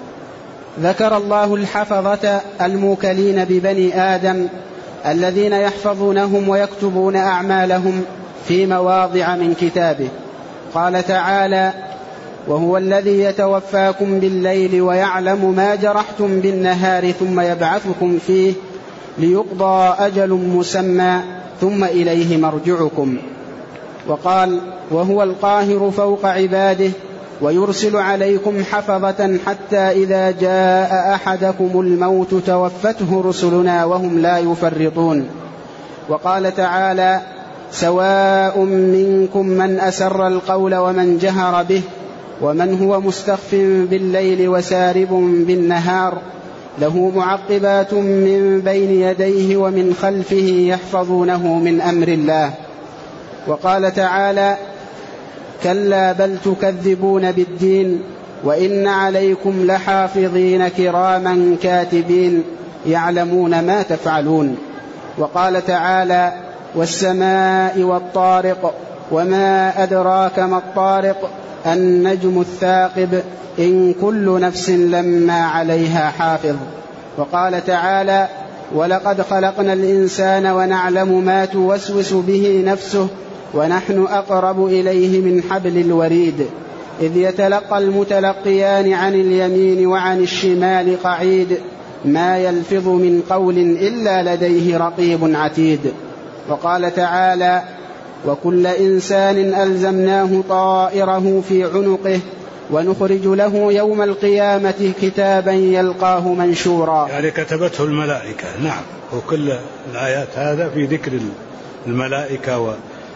ذكر الله الحفظة الموكلين ببني آدم الذين يحفظونهم ويكتبون أعمالهم في مواضع من كتابه. قال تعالى: وهو الذي يتوفاكم بالليل ويعلم ما جرحتم بالنهار ثم يبعثكم فيه ليقضى أجل مسمى ثم إليه مرجعكم. وقال: وهو القاهر فوق عباده ويرسل عليكم حفظة حتى إذا جاء أحدكم الموت توفته رسلنا وهم لا يفرطون. وقال تعالى: سواء منكم من أسر القول ومن جهر به ومن هو مستخف بالليل وسارب بالنهار له معقبات من بين يديه ومن خلفه يحفظونه من أمر الله. وقال تعالى: كلا بل تكذبون بالدين وإن عليكم لحافظين كراما كاتبين يعلمون ما تفعلون. وقال تعالى: والسماء والطارق وما أدراك ما الطارق النجم الثاقب إن كل نفس لما عليها حافظ. وقال تعالى: ولقد خلقنا الإنسان ونعلم ما توسوس به نفسه ونحن أقرب إليه من حبل الوريد إذ يتلقى المتلقيان عن اليمين وعن الشمال قعيد ما يلفظ من قول إلا لديه رقيب عتيد. وقال تعالى: وكل إنسان ألزمناه طائره في عنقه ونخرج له يوم القيامة كتابا يلقاه منشورا. يعني كتبته الملائكة. نعم، وكل الآيات هذا في ذكر الملائكة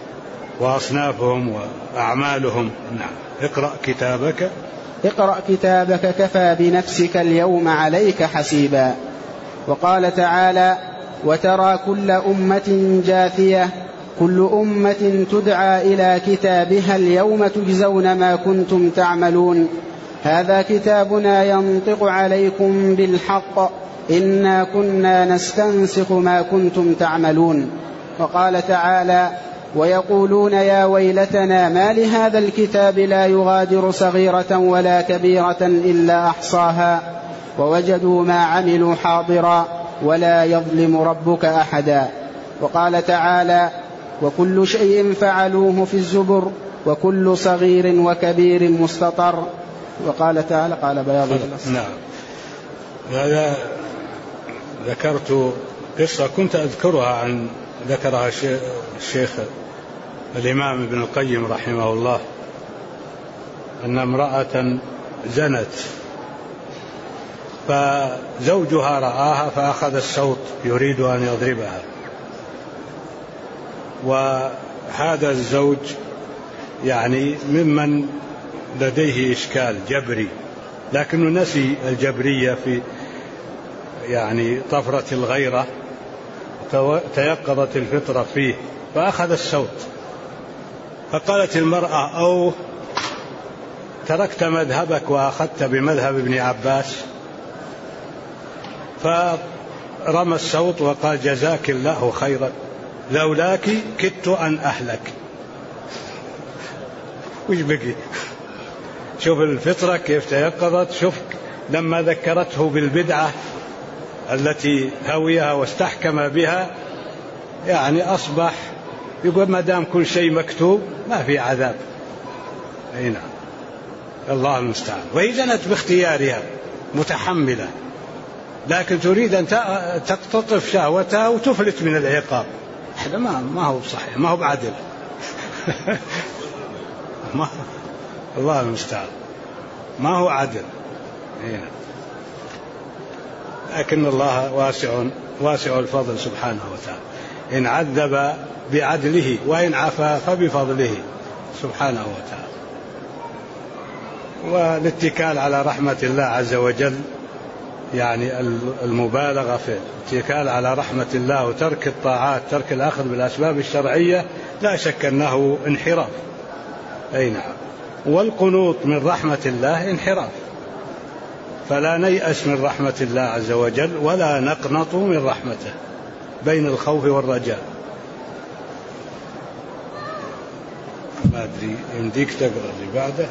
وأصنافهم وأعمالهم. نعم. اقرأ كتابك كفى بنفسك اليوم عليك حسيبا. وقال تعالى: وترى كل أمة جاثية كل أمة تدعى إلى كتابها اليوم تجزون ما كنتم تعملون هذا كتابنا ينطق عليكم بالحق إنا كنا نستنسخ ما كنتم تعملون. وقال تعالى: ويقولون يا ويلتنا ما لهذا الكتاب لا يغادر صغيرة ولا كبيرة إلا أحصاها ووجدوا ما عملوا حاضرا ولا يظلم ربك أحدا. وقال تعالى: وكل شيء فعلوه في الزبر وكل صغير وكبير مستطر. وقال تعالى: قال بياض الأصل. نعم. هذا ذكرت قصة كنت أذكرها ذكرها الشيخ الإمام ابن القيم رحمه الله، أن امرأة زنت فزوجها رآها فأخذ الصوت يريد أن يضربها، وهذا الزوج يعني ممن لديه إشكال جبري، لكنه نسي الجبرية في يعني طفرة الغيرة، تيقظت الفطرة فيه فأخذ الصوت. فقالت المرأة: أو تركت مذهبك وأخذت بمذهب ابن عباس؟ فرمى الصوت وقال: جزاك الله خيرا لولاك كدت أن أهلك. وش بقي؟ شوف الفطرة كيف تيقظت، شوف لما ذكرته بالبدعة التي هويها واستحكم بها، يعني أصبح يقول ما دام كل شيء مكتوب ما في عذاب. أي نعم، الله المستعان. وهي زنت باختيارها متحملة، لكن تريد أن تقتطف شهوتها وتفلت من العقاب. هذا ما هو صحيح، ما هو بعدل. الله المستعان، ما هو عدل. لكن الله واسع الفضل سبحانه وتعالى، إن عذب بعدله وإن عفا فبفضله سبحانه وتعالى. والاتكال على رحمة الله عز وجل، يعني المبالغة في الاتكال على رحمة الله وترك الطاعات، ترك الأخذ بالأسباب الشرعية، لا شك أنه انحراف. أي نعم. والقنوط من رحمة الله انحراف. فلا نيأس من رحمة الله عز وجل ولا نقنط من رحمته، بين الخوف والرجاء. ما أدري يمديك تقرأ اللي بعده.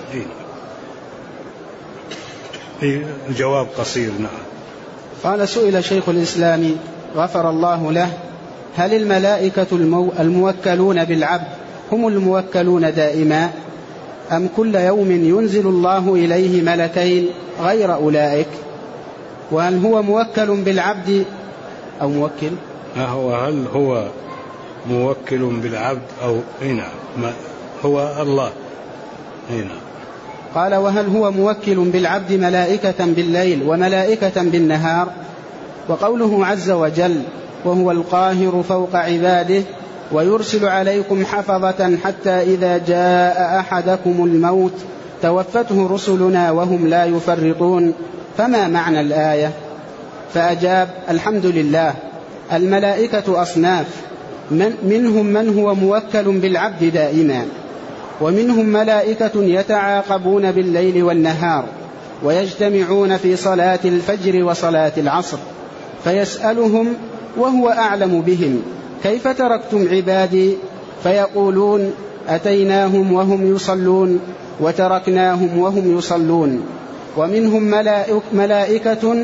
الجواب قصير. نعم. قال: سئل شيخ الإسلام غفر الله له: هل الملائكة الموكلون بالعبد هم الموكلون دائما، أم كل يوم ينزل الله إليه ملكين غير أولئك؟ وهل هو موكل بالعبد أو موكل؟ هل هو موكل بالعبد أو هنا هو الله هنا. قال: وهل هو موكل بالعبد ملائكة بالليل وملائكة بالنهار؟ وقوله عز وجل: وهو القاهر فوق عباده ويرسل عليكم حفظة حتى إذا جاء أحدكم الموت توفته رسلنا وهم لا يفرطون، فما معنى الآية؟ فأجاب: الحمد لله، الملائكة أصناف، منهم من هو موكل بالعبد دائما، ومنهم ملائكة يتعاقبون بالليل والنهار ويجتمعون في صلاة الفجر وصلاة العصر فيسألهم وهو أعلم بهم: كيف تركتم عبادي؟ فيقولون: أتيناهم وهم يصلون وتركناهم وهم يصلون. ومنهم ملائكة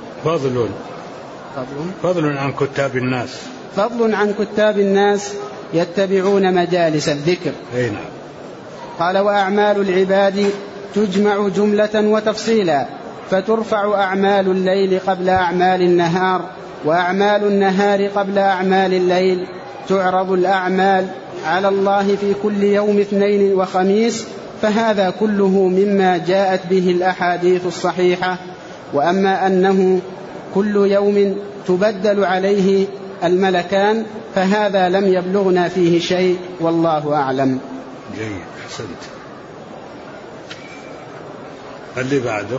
فضل عن كتاب الناس، فضل عن كتاب الناس يتبعون مجالس الذكر. نعم. قال: وأعمال العباد تجمع جملة وتفصيلا، فترفع أعمال الليل قبل أعمال النهار، وأعمال النهار قبل أعمال الليل. تعرض الأعمال على الله في كل يوم اثنين وخميس، فهذا كله مما جاءت به الأحاديث الصحيحة. وأما أنه كل يوم تبدل عليه الملكان فهذا لم يبلغنا فيه شيء، والله أعلم. جيد، أحسنت. اللي بعده.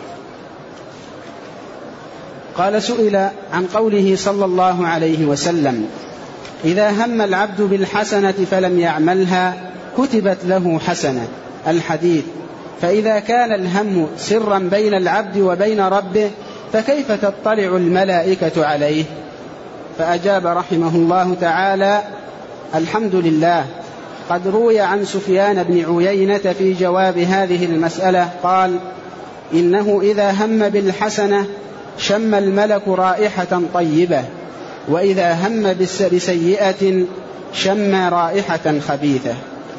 قال: سئل عن قوله صلى الله عليه وسلم: إذا هم العبد بالحسنة فلم يعملها كتبت له حسنة، الحديث. فإذا كان الهم سرا بين العبد وبين ربه فكيف تطلع الملائكة عليه؟ فأجاب رحمه الله تعالى: الحمد لله، قد روي عن سفيان بن عيينة في جواب هذه المسألة قال: إنه إذا هم بالحسنة شم الملك رائحة طيبة، وإذا هم بسيئة شم رائحة خبيثة.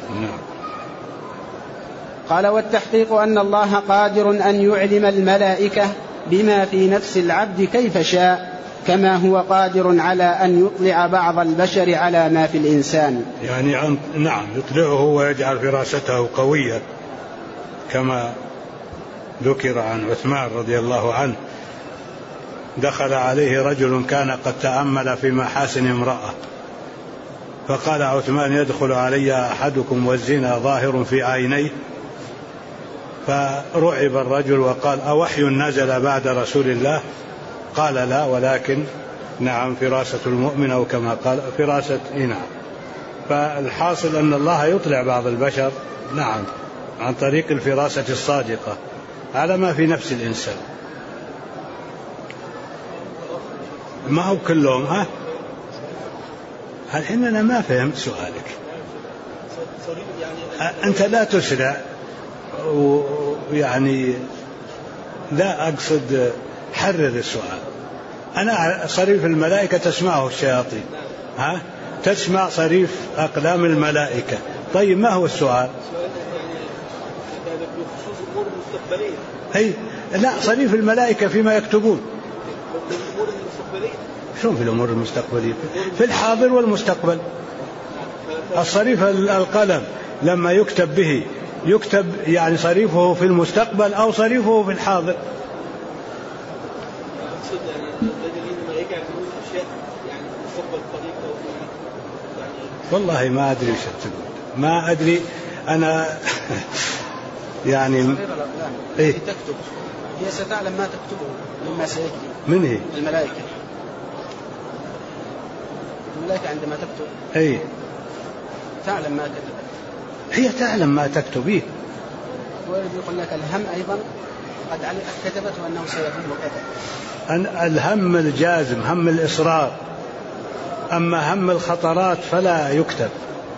قال: والتحقيق أن الله قادر أن يعلم الملائكة بما في نفس العبد كيف شاء، كما هو قادر على أن يطلع بعض البشر على ما في الإنسان. يعني نعم، يطلعه ويجعل فراسته قوية، كما ذكر عن عثمان رضي الله عنه: دخل عليه رجل كان قد تأمل في محاسن امرأة، فقال عثمان: يدخل علي أحدكم والزنا ظاهر في عينيه؟ فرعب الرجل وقال: أوحي نزل بعد رسول الله؟ قال: لا، ولكن نعم فراسة المؤمن، أو كما قال فراسة نعم. فالحاصل أن الله يطلع بعض البشر نعم عن طريق الفراسة الصادقة على ما في نفس الإنسان. ما هو كلهم. الحين أنا ما فهمت سؤالك. أنت لا تسرع، ويعني لا أقصد حرر السؤال. أنا صريف الملائكة تسمعه الشياطين، تسمع صريف أقلام الملائكة. طيب ما هو السؤال؟ لا، صريف الملائكة فيما يكتبون. شلون في الأمور المستقبلية؟ في الحاضر والمستقبل. الصريف القلم لما يكتب به يكتب يعني صريفه في المستقبل أو صريفه في الحاضر. والله ما أدري وش تقول، ما أدري أنا يعني إيه؟ تكتب هي ستعلم ما تكتبه مما سيجري. من هي؟ الملائكة عندما تكتب تعلم ما كتبت. هي تعلم ما تكتب. ويقول لك الهم أيضا قد كتبته أنه سيهم كذا. الهم الجازم هم الإصرار، أما هم الخطرات فلا يكتب.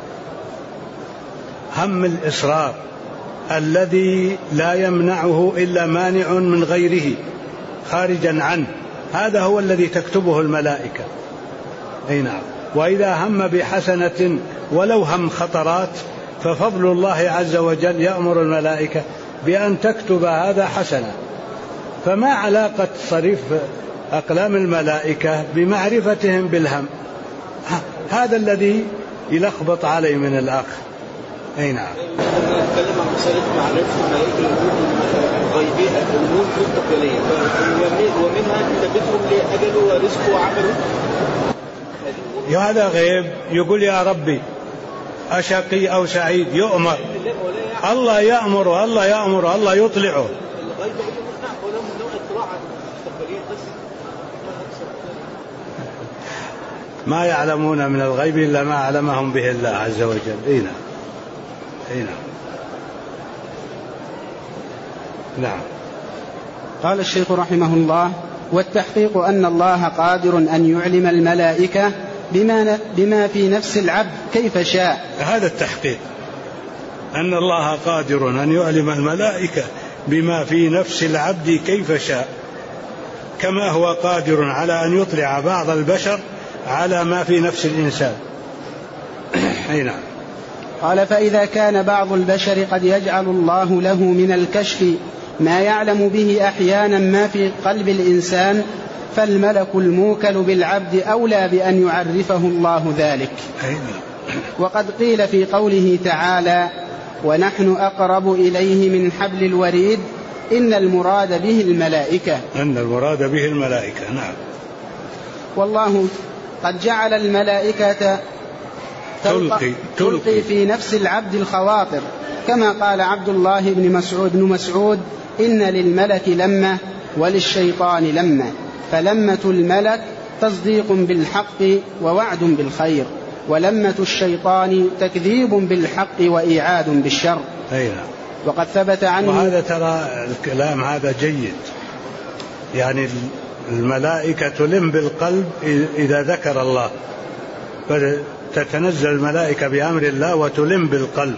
هم الإصرار الذي لا يمنعه إلا مانع من غيره خارجا عنه، هذا هو الذي تكتبه الملائكة. أي نعم. وإذا هم بحسنة ولو هم خطرات ففضل الله عز وجل يأمر الملائكة بأن تكتب هذا حسنة. فما علاقة صريف أقلام الملائكة بمعرفتهم بالهم؟ هذا الذي يلخبط عليه من الآخر. أي نعم. نتكلم عن مسألة معرفة الملائكة الغيبية الأمور المستقبلية ومنها كتابتهم لأجله ورزقه وعمله. هذا غيب. يقول يا ربي أشقي أو سعيد، يؤمر الله يأمر الله يأمر الله يطلعه. ما يعلمون من الغيب إلا ما علمهم به الله عز وجل. هنا نعم. قال الشيخ رحمه الله: والتحقيق أن الله قادر أن يعلم الملائكة بما في نفس العبد كيف شاء. هذا التحقيق، أن الله قادر أن يعلم الملائكة بما في نفس العبد كيف شاء، كما هو قادر على أن يطلع بعض البشر على ما في نفس الإنسان. أي نعم. قال: فإذا كان بعض البشر قد يجعل الله له من الكشف ما يعلم به أحيانا ما في قلب الإنسان، فالملك الموكل بالعبد أولى بأن يعرفه الله ذلك. وقد قيل في قوله تعالى: ونحن أقرب إليه من حبل الوريد، إن المراد به الملائكة. أن المراد به الملائكة. نعم. والله قد جعل الملائكة تلقي في نفس العبد الخواطر، كما قال عبد الله بن مسعود: إن للملك لمة وللشيطان لمة، فلمة الملك تصديق بالحق ووعد بالخير، ولمة الشيطان تكذيب بالحق وإيعاد بالشر. وقد ثبت عنه. وهذا ترى الكلام هذا جيد، يعني الملائكة تلم بالقلب إذا ذكر الله، فتتنزل الملائكة بأمر الله وتلم بالقلب،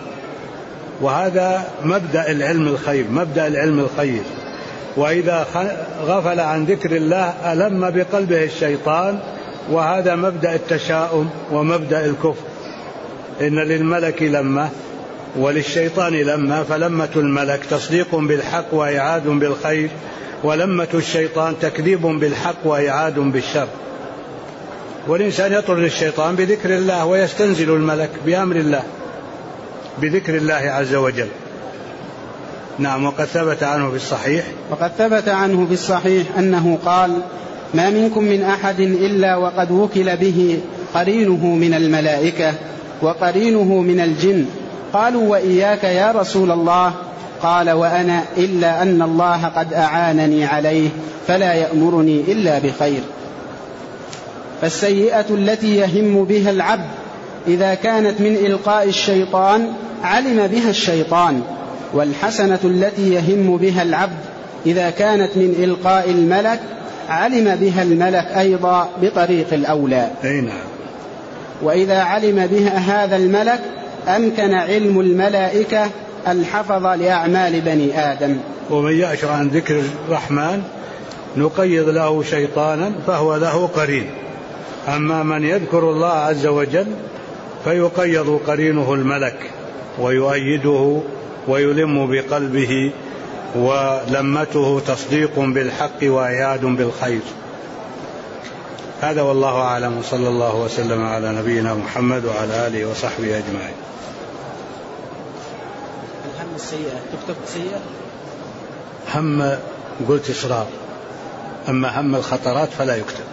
وهذا مبدأ العلم الخير، مبدأ العلم الخير. وإذا غفل عن ذكر الله ألم بقلبه الشيطان، وهذا مبدأ التشاؤم ومبدأ الكفر. إن للملك لمة وللشيطان لمة، فلمة الملك تصديق بالحق وإعاد بالخير، ولمة الشيطان تكذيب بالحق وإعاد بالشر. والإنسان يطرد الشيطان بذكر الله، ويستنزل الملك بأمر الله بذكر الله عز وجل. نعم. وقد ثبت عنه في الصحيح أنه قال: ما منكم من أحد إلا وقد وكل به قرينه من الملائكة وقرينه من الجن. قالوا: وإياك يا رسول الله؟ قال: وأنا إلا أن الله قد أعانني عليه فلا يأمرني إلا بخير. فالسيئة التي يهم بها العبد إذا كانت من إلقاء الشيطان علم بها الشيطان، والحسنة التي يهم بها العبد إذا كانت من إلقاء الملك علم بها الملك أيضا بطريق الأولى. وإذا علم بها هذا الملك أمكن علم الملائكة الحفظ لأعمال بني آدم. ومن يعش عن ذكر الرحمن نقيض له شيطانا فهو له قرين. أما من يذكر الله عز وجل فيقيض قرينه الملك ويؤيده ويلم بقلبه، ولمته تصديق بالحق وإعاد بالخير. هذا والله أعلم، صلى الله وسلم على نبينا محمد وعلى آله وصحبه أجمعين. الهم السيئة تكتب سيئة؟ هم قلت إصرار، أما هم الخطرات فلا يكتب.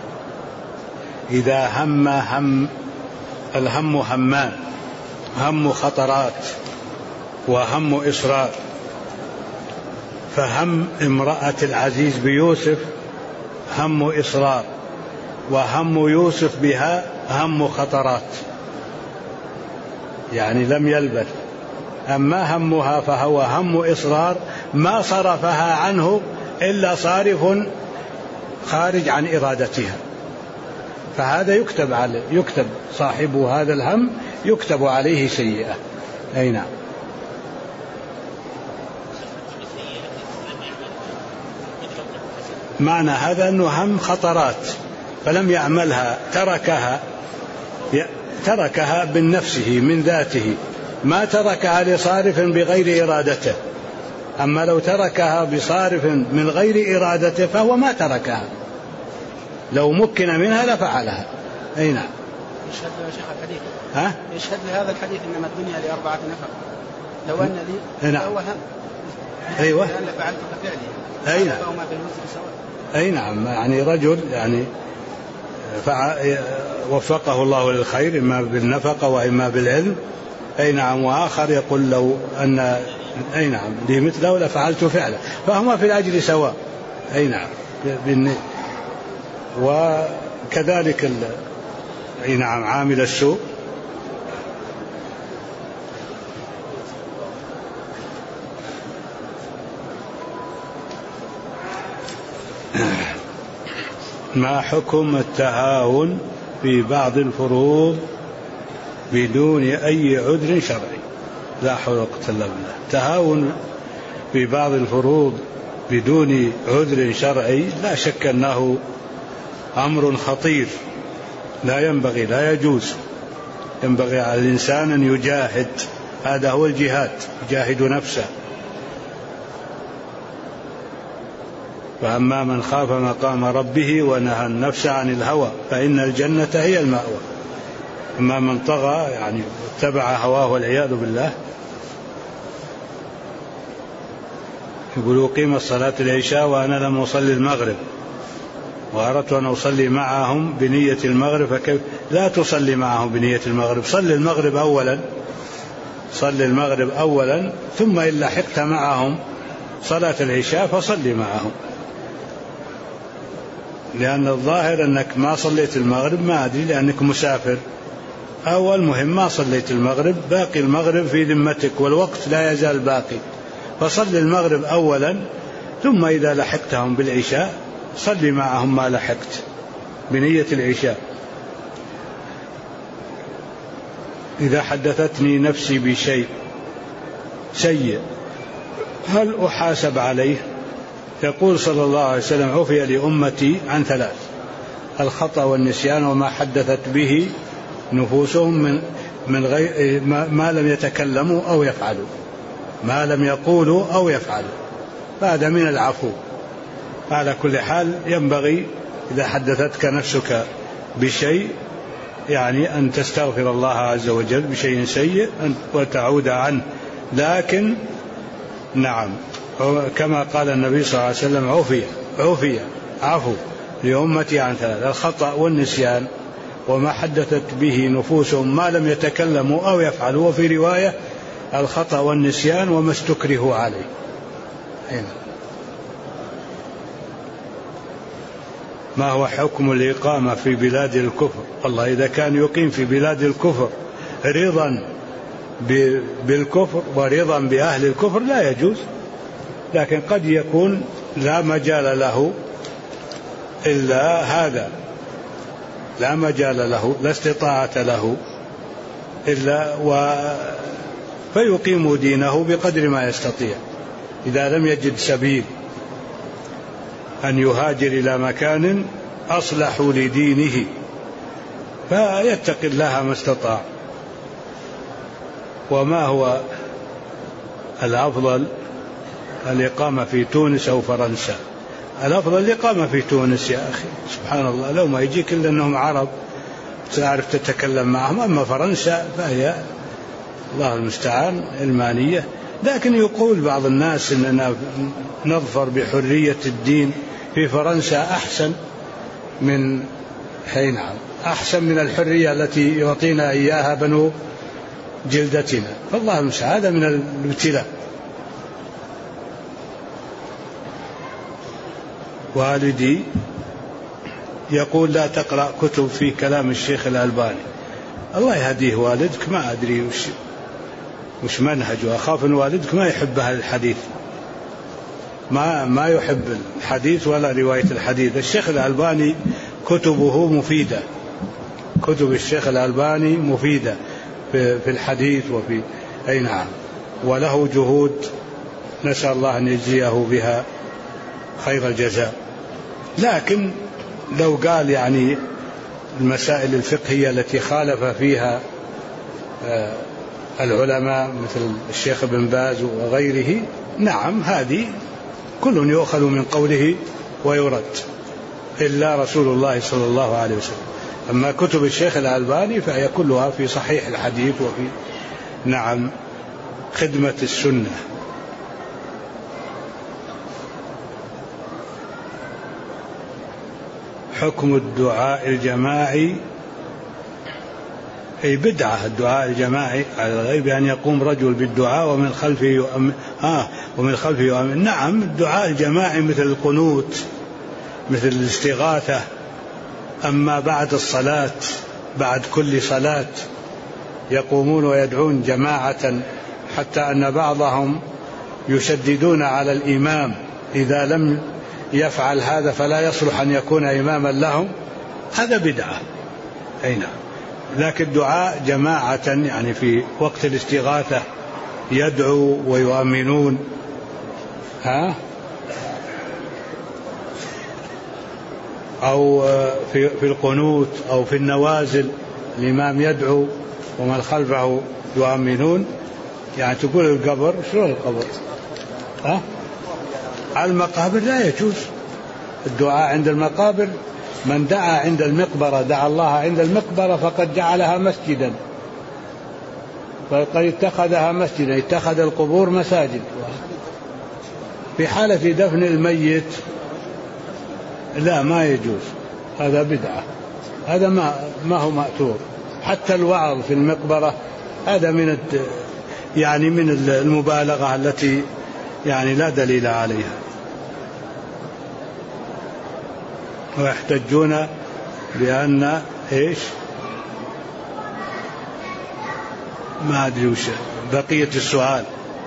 إذا هم الهم همان، هم خطرات وهم إصرار. فهم امرأة العزيز بيوسف هم إصرار، وهم يوسف بها هم خطرات، يعني لم يلبث. أما همها فهو هم إصرار ما صرفها عنه إلا صارف خارج عن إرادتها، فهذا يكتب صاحب هذا الهم يكتب عليه سيئة. أي نعم. معنى هذا أنه هم خطرات فلم يعملها، تركها من نفسه من ذاته، ما تركها لصارف بغير إرادته. أما لو تركها بصارف من غير إرادته فهو ما تركها، لو مكن منها لفعلها. أي نعم. يشهد يا شيخ الحديث، يشهد لهذا الحديث إنما الدنيا ل4 نفر، لو أن لي نعم. فهو هم. أيوة. لأن فعلت كفعلي. أي نعم. فهما في الوزر سواء. أي نعم. يعني رجل يعني وفقه الله للخير إما بالنفقة وإما بالعلم. أي نعم. وآخر يقول لو أن أي نعم لي مثله لفعلت فعله، فهما في الأجر سواء. أي نعم. وكذلك أي نعم عامل السوء ما حكم التهاون في بعض الفروض بدون أي عذر شرعي؟ لا حول ولا قوة إلا بالله. تهاون في بعض الفروض بدون عذر شرعي لا شك أنه أمر خطير، لا ينبغي، لا يجوز. ينبغي على الإنسان أن يجاهد، هذا هو الجهاد، يجاهد نفسه. فأما من خاف مقام ربه ونهى النفس عن الهوى فإن الجنة هي المأوى. أما من طغى يعني اتبع هواه والعياذ بالله. يقولوا قيم الصلاة العشاء وأنا لم أصلي المغرب وأردت أن أصلي معهم بنية المغرب، فكيف؟ لا تصلي معهم بنية المغرب، صلي المغرب أولا ثم إن لحقت معهم صلاة العشاء فصلي معهم، لأن الظاهر أنك ما صليت المغرب، ما أدري لأنك مسافر أو المهم ما صليت المغرب، باقي المغرب في ذمتك والوقت لا يزال باقي، فصل المغرب أولا ثم إذا لحقتهم بالعشاء صلي معهم ما لحقت بنية العشاء. إذا حدثتني نفسي بشيء سيء هل أحاسب عليه؟ يقول صلى الله عليه وسلم عفي لأمتي عن 3: الخطأ والنسيان وما حدثت به نفوسهم من غير ما لم يتكلموا أو يفعلوا، ما لم يقولوا أو يفعلوا، هذا من العفو. على كل حال ينبغي إذا حدثتك نفسك بشيء يعني أن تستغفر الله عز وجل بشيء سيء وتعود عنه، لكن نعم كما قال النبي صلى الله عليه وسلم عفي عفو لأمتي عن 3: الخطأ والنسيان وما حدثت به نفوسهم ما لم يتكلموا أو يفعلوا، وفي رواية الخطأ والنسيان وما استكرهوا عليه. هنا. ما هو حكم الإقامة في بلاد الكفر؟ والله إذا كان يقيم في بلاد الكفر رضا بالكفر ورضا بأهل الكفر لا يجوز، لكن قد يكون لا مجال له إلا هذا، لا مجال له، لا استطاعة له إلا فيقيم دينه بقدر ما يستطيع. إذا لم يجد سبيل أن يهاجر إلى مكان أصلح لدينه فيتقي الله ما استطاع. وما هو الأفضل، الإقامة في تونس أو فرنسا؟ الأفضل الإقامة في تونس يا أخي، سبحان الله، لو ما يجيك إلا أنهم عرب تعرف تتكلم معهم، أما فرنسا فهي الله المستعان علمانية. لكن يقول بعض الناس أننا نظفر بحرية الدين في فرنسا أحسن من أحسن من الحرية التي يعطينا إياها بنو جلدتنا، فالله المستعان، هذا من الابتلاء. والدي يقول لا تقرأ كتب في كلام الشيخ الألباني. الله يهديه والدك، ما أدري وش منهج، وأخاف أن والدك ما يحب أهل الحديث، ما يحب الحديث ولا رواية الحديث. الشيخ الألباني كتبه مفيدة، كتب الشيخ الألباني مفيدة في الحديث وفي أي نعم، وله جهود نسأل الله أن يجزيه بها خير الجزاء. لكن لو قال يعني المسائل الفقهية التي خالف فيها العلماء مثل الشيخ ابن باز وغيره، نعم هذه كل يؤخذ من قوله ويرد إلا رسول الله صلى الله عليه وسلم. أما كتب الشيخ الألباني فهي كلها في صحيح الحديث وفي نعم خدمة السنة. حكم الدعاء الجماعي، أي بدعة الدعاء الجماعي على الغيب، أن يقوم رجل بالدعاء ومن خلفه يؤمن. نعم الدعاء الجماعي مثل القنوت مثل الاستغاثة. أما بعد الصلاة بعد كل صلاة يقومون ويدعون جماعة، حتى أن بعضهم يشددون على الإمام إذا لم يفعل هذا فلا يصلح أن يكون إماما لهم، هذا بدعة. أين لكن دعاء جماعة يعني في وقت الاستغاثة يدعو ويؤمنون أو في القنوت أو في النوازل الإمام يدعو ومن خلفه يؤمنون. يعني تقول القبر، شلون القبر؟ على المقابر لا يجوز الدعاء عند المقابر. من دعا عند المقبرة دعا الله عند المقبرة فقد جعلها مسجدا، فقد اتخذها مسجدا، اتخذ القبور مساجد. في حالة دفن الميت لا ما يجوز، هذا بدعة، هذا ما هو مأثور. حتى الوعظ في المقبرة هذا من المبالغة التي يعني لا دليل عليها. ويحتجون بأن إيش ما أدري وش بقية السؤال.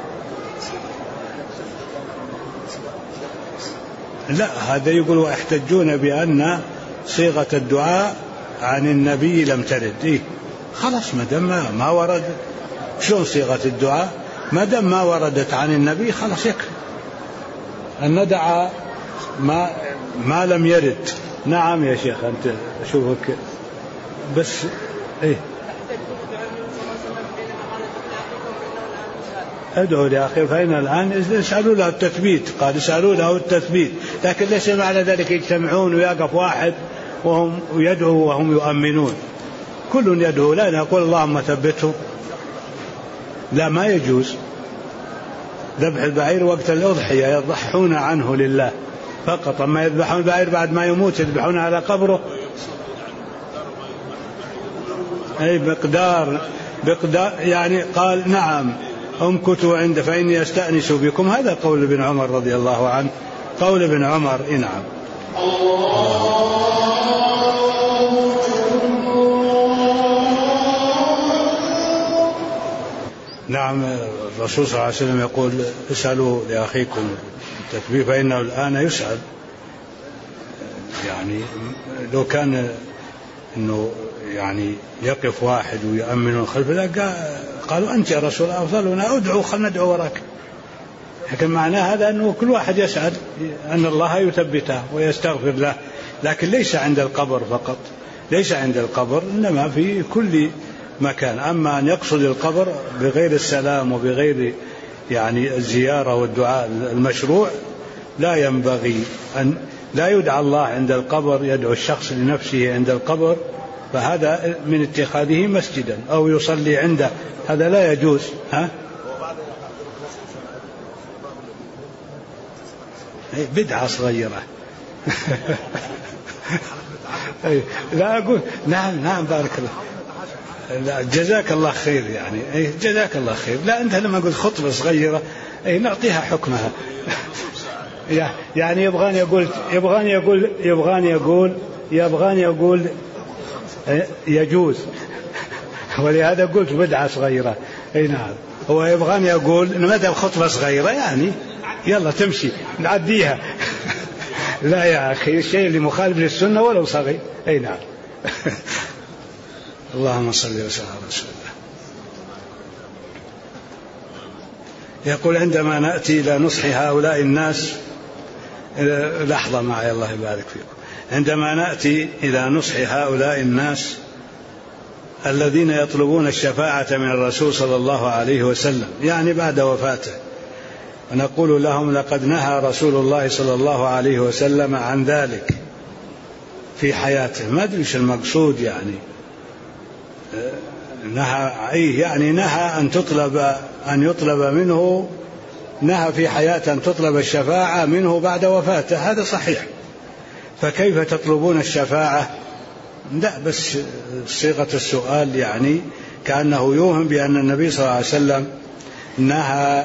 لا هذا يقول ويحتجون بأن صيغة الدعاء عن النبي لم ترد. خلاص ما دام ما ورد، شلون صيغة الدعاء ما دام ما وردت عن النبي خلاص يكفي أن ندعى ما لم يرد. نعم يا شيخ أنت أشوفك بس ادعوا لأخي فإن الآن يسألوا له التثبيت، قال يسألوا له التثبيت، لكن ليس معنى ذلك يجتمعون ويقف واحد وهم يدعوا وهم يؤمنون. كل يدعو، لا نقول اللهم ثبته، لا ما يجوز. ذبح البعير وقت الأضحية يضحون عنه لله فقط، أما يذبحون البعير بعد ما يموت يذبحون على قبره أي بقدار يعني. قال نعم امكثوا عند فإني أستأنس بكم، هذا قول ابن عمر رضي الله عنه، قول ابن عمر. نعم. نعم الرسول صلى الله عليه وسلم يقول اسألوا لأخيكم التثبيت فإنه الآن يسأل. يعني لو كان إنه يعني يقف واحد ويؤمن خلفه قالوا أنت يا رسول الله أفضلنا ادعو خلنا ندعو وراك، لكن معناه هذا أنه كل واحد يسأل أن الله يثبته ويستغفر له، لكن ليس عند القبر فقط، ليس عند القبر إنما في كل مكان. أما أن يقصد القبر بغير السلام وبغير يعني الزيارة والدعاء المشروع لا ينبغي أن لا يدعى الله عند القبر، يدعو الشخص لنفسه عند القبر، فهذا من اتخاذه مسجدا أو يصلي عنده، هذا لا يجوز. بدعة صغيرة. لا أقول نعم بارك الله، لا جزاك الله خير يعني جزاك الله خير. لا أنت لما قلت خطبة صغيرة نعطيها حكمها. يعني يبغاني أقول يجوز، ولهذا قلت بدعة صغيرة. نعم هو يبغاني أقول ماذا خطبة صغيرة يعني يلا تمشي نعديها. لا يا أخي، الشيء اللي مخالف للسنة ولو صغير. أي نعم. اللهم صل وسلم على رسول الله. يقول عندما نأتي إلى نصح هؤلاء الناس، لحظة معي الله يبارك فيكم، عندما نأتي إلى نصح هؤلاء الناس الذين يطلبون الشفاعة من الرسول صلى الله عليه وسلم يعني بعد وفاته، ونقول لهم لقد نهى رسول الله صلى الله عليه وسلم عن ذلك في حياته. ما أدري ايش المقصود يعني نهى، يعني نهى أن يطلب منه، نهى في حياته أن تطلب الشفاعة منه بعد وفاته، هذا صحيح. فكيف تطلبون الشفاعة؟ لا، بس صيغة السؤال يعني كأنه يوهم بأن النبي صلى الله عليه وسلم نهى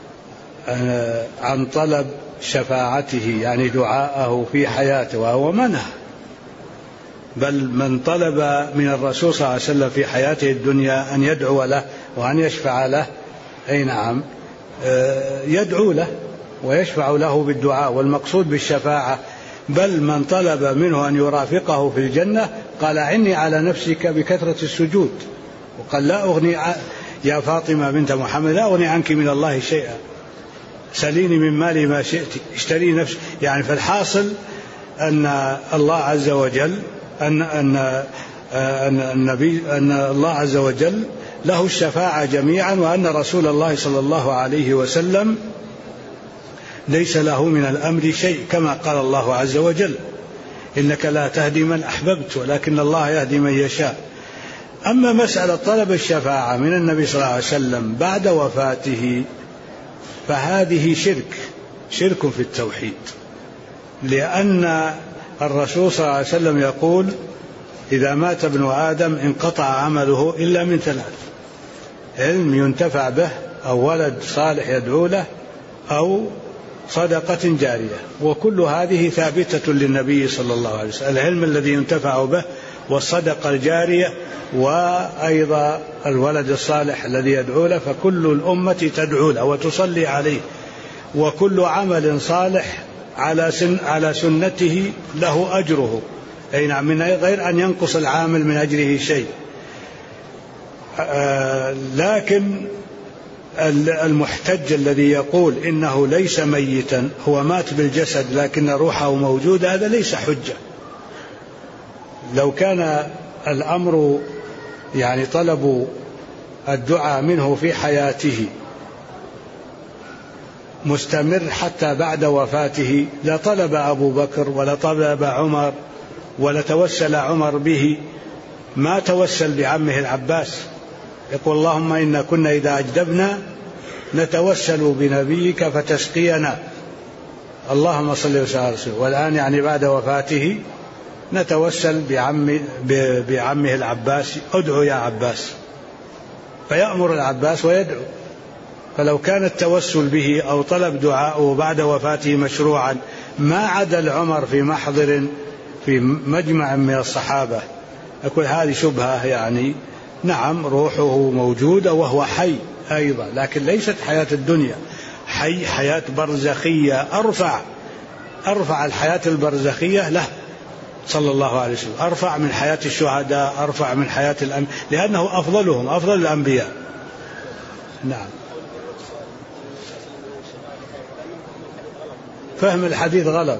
عن طلب شفاعته يعني دعاءه في حياته، وهو منع. بل من طلب من الرسول صلى الله عليه وسلم في حياته الدنيا أن يدعو له وأن يشفع له، أي نعم، يدعو له ويشفع له بالدعاء، والمقصود بالشفاعة. بل من طلب منه أن يرافقه في الجنة قال عني على نفسك بكثرة السجود، وقال لا أغني يا فاطمة بنت محمد لا أغني عنك من الله شيئا، سليني من مالي ما شئت، اشتري نفسي. يعني فالحاصل أن الله عز وجل أن الله عز وجل له الشفاعة جميعا، وأن رسول الله صلى الله عليه وسلم ليس له من الأمر شيء، كما قال الله عز وجل إنك لا تهدي من أحببت ولكن الله يهدي من يشاء. أما مسألة طلب الشفاعة من النبي صلى الله عليه وسلم بعد وفاته فهذه شرك في التوحيد، لأن الرسول صلى الله عليه وسلم يقول إذا مات ابن آدم انقطع عمله إلا من ثلاث: علم ينتفع به، أو ولد صالح يدعو له، أو صدقة جارية. وكل هذه ثابتة للنبي صلى الله عليه وسلم، العلم الذي ينتفع به، والصدقة الجارية، وأيضا الولد الصالح الذي يدعو له، فكل الأمة تدعو له وتصلي عليه، وكل عمل صالح على سنته له أجره، أي نعم، من غير أن ينقص العامل من أجره شيء. لكن المحتج الذي يقول إنه ليس ميتا، هو مات بالجسد لكن روحه موجودة، هذا ليس حجة. لو كان الأمر يعني طلب الدعاء منه في حياته مستمر حتى بعد وفاته لطلب أبو بكر ولا طلب عمر ولا توسل عمر به، ما توسل بعمه العباس. يقول اللهم إنا كنا إذا أجدبنا نتوسل بنبيك فتسقينا، اللهم صل وسلم على رسوله. والآن يعني بعد وفاته نتوسل بعمه العباس، ادعو يا عباس، فيأمر العباس ويدعو. فلو كان التوسل به أو طلب دعاءه بعد وفاته مشروعا ما عدل عمر في محضر في مجمع من الصحابة. أقول هذه شبهة، يعني نعم روحه موجودة وهو حي أيضا، لكن ليست حياة الدنيا، حياة برزخية أرفع الحياة البرزخية له صلى الله عليه وسلم، أرفع من حياة الشهداء، أرفع من حياة الأنبياء، لأنه أفضلهم، أفضل الأنبياء. نعم، فهم الحديث غلط.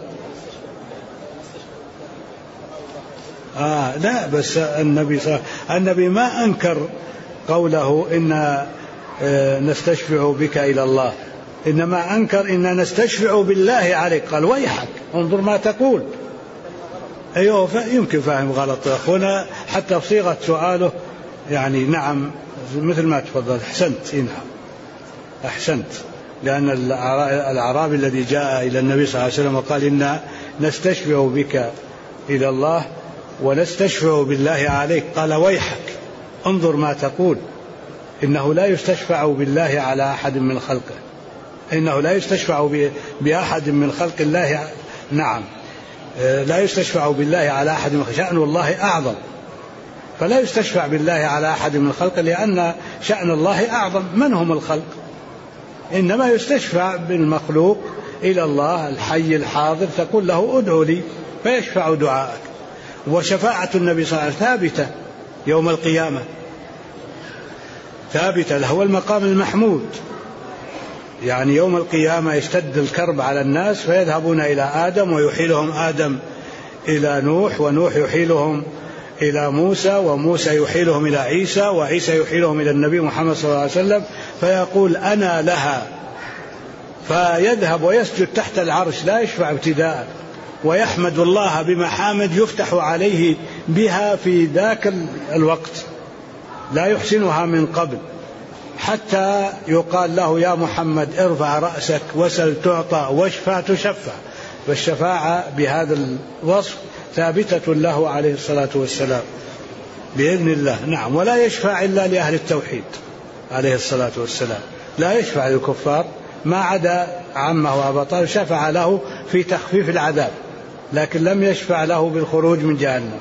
لا، بس النبي ما أنكر قوله إن نستشفع بك إلى الله، إنما أنكر إن نستشفع بالله عليك، قال ويحك انظر ما تقول. أيوه، يمكن فاهم غلط أخونا حتى في صيغة سؤاله، يعني نعم مثل ما تفضل. أحسنت، نعم أحسنت، لأن الأعرابي الذي جاء إلى النبي صلى الله عليه وسلم وقال إنا نستشفع بك إلى الله ونستشفع بالله عليك، قال ويحك انظر ما تقول، إنه لا يستشفع بالله على أحد من خلقه، إنه لا يستشفع بأحد من خلق الله، نعم لا يستشفع بالله على أحد من خلق، شأن الله أعظم، فلا يستشفع بالله على أحد من خلقه، لأن شأن الله أعظم. من هم الخلق؟ إنما يستشفع بالمخلوق إلى الله الحي الحاضر، تقول له ادعو لي فيشفع دعاءك. وشفاعة النبي صلى الله عليه وسلم ثابتة يوم القيامة، ثابتة له، هو المقام المحمود. يعني يوم القيامة يشتد الكرب على الناس فيذهبون إلى آدم ويحيلهم آدم إلى نوح، ونوح يحيلهم إلى موسى، وموسى يحيلهم إلى عيسى، وعيسى يحيلهم إلى النبي محمد صلى الله عليه وسلم، فيقول أنا لها، فيذهب ويسجد تحت العرش لا يشفع ابتداء، ويحمد الله بمحامد يفتح عليه بها في ذاك الوقت لا يحسنها من قبل، حتى يقال له يا محمد ارفع رأسك وسل تعطى واشفع تشفع. فالشفاعة بهذا الوصف ثابتة له عليه الصلاة والسلام بإذن الله. نعم. ولا يشفع إلا لأهل التوحيد عليه الصلاة والسلام، لا يشفع للكفار، ما عدا عمه وأبا طالب شفع له في تخفيف العذاب، لكن لم يشفع له بالخروج من جهنم.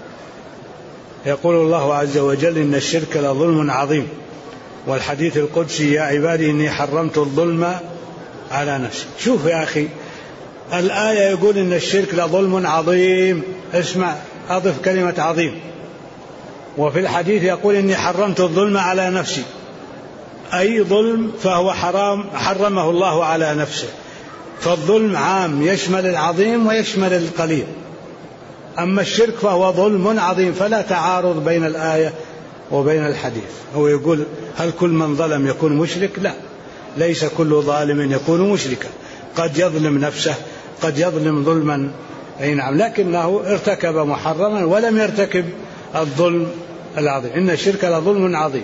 يقول الله عز وجل إن الشرك لظلم عظيم، والحديث القدسي يا عبادي إني حرمت الظلم على نفسي. شوف يا أخي، الآية يقول إن الشرك لظلم عظيم، اسمع أضف كلمة عظيم، وفي الحديث يقول إني حرمت الظلم على نفسي، أي ظلم فهو حرام حرمه الله على نفسه. فالظلم عام يشمل العظيم ويشمل القليل، أما الشرك فهو ظلم عظيم، فلا تعارض بين الآية وبين الحديث. هو يقول هل كل من ظلم يكون مشرك؟ لا، ليس كل ظالم يكون مشركا، قد يظلم نفسه، قد يظلم ظلما أي نعم، لكنه ارتكب محرما ولم يرتكب الظلم العظيم. إن الشرك لظلم عظيم.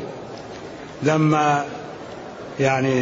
لما يعني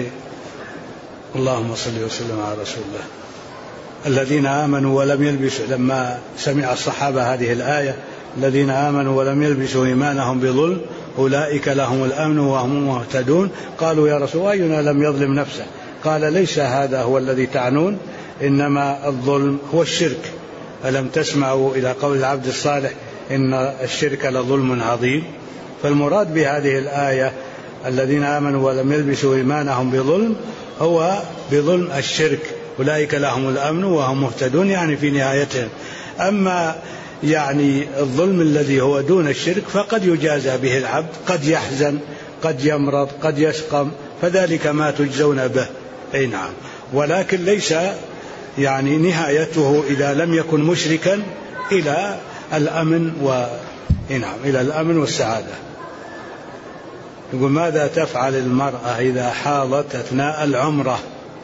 اللهم صل وسلم على رسول الله، الذين آمنوا ولم يلبسوا، لما سمع الصحابة هذه الآية الذين آمنوا ولم يلبسوا إيمانهم بظلم أولئك لهم الأمن وهم مهتدون، قالوا يا رسول الله أينا لم يظلم نفسه؟ قال ليس هذا هو الذي تعنون، إنما الظلم هو الشرك. ألم تسمعوا إلى قول العبد الصالح إن الشرك لظلم عظيم؟ فالمراد بهذه الآية الذين آمنوا ولم يلبسوا إيمانهم بظلم هو بظلم الشرك، أولئك لهم الأمن وهم مهتدون، يعني في نهايتهم. أما يعني الظلم الذي هو دون الشرك فقد يجازى به العبد، قد يحزن، قد يمرض، قد يسقم، فذلك ما تجزون به. أي نعم. ولكن ليس يعني نهايته إذا لم يكن مشركا إلى الأمن إلى الأمن والسعادة. يقول ماذا تفعل المرأة إذا حاضت أثناء العمرة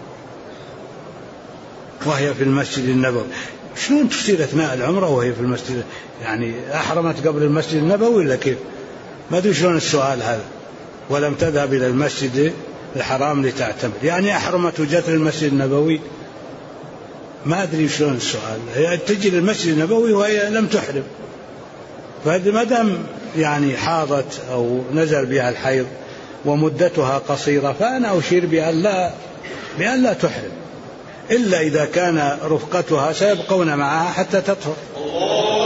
وهي في المسجد النبوي؟ شلون تصير أثناء العمرة وهي في المسجد؟ يعني أحرمت قبل المسجد النبوي ولا كيف؟ ما أدري شلون السؤال هذا. ولم تذهب إلى المسجد الحرام لتعتمر، يعني أحرمت وجت المسجد النبوي؟ ما أدري شلون السؤال. هي تجي للمسجد النبوي وهي لم تحرم، فهذا ما دام يعني حاضت أو نزل بها الحيض ومدتها قصيرة فأنا أشير بأن لا تحرم، إلا إذا كان رفقتها سيبقون معها حتى تطهر.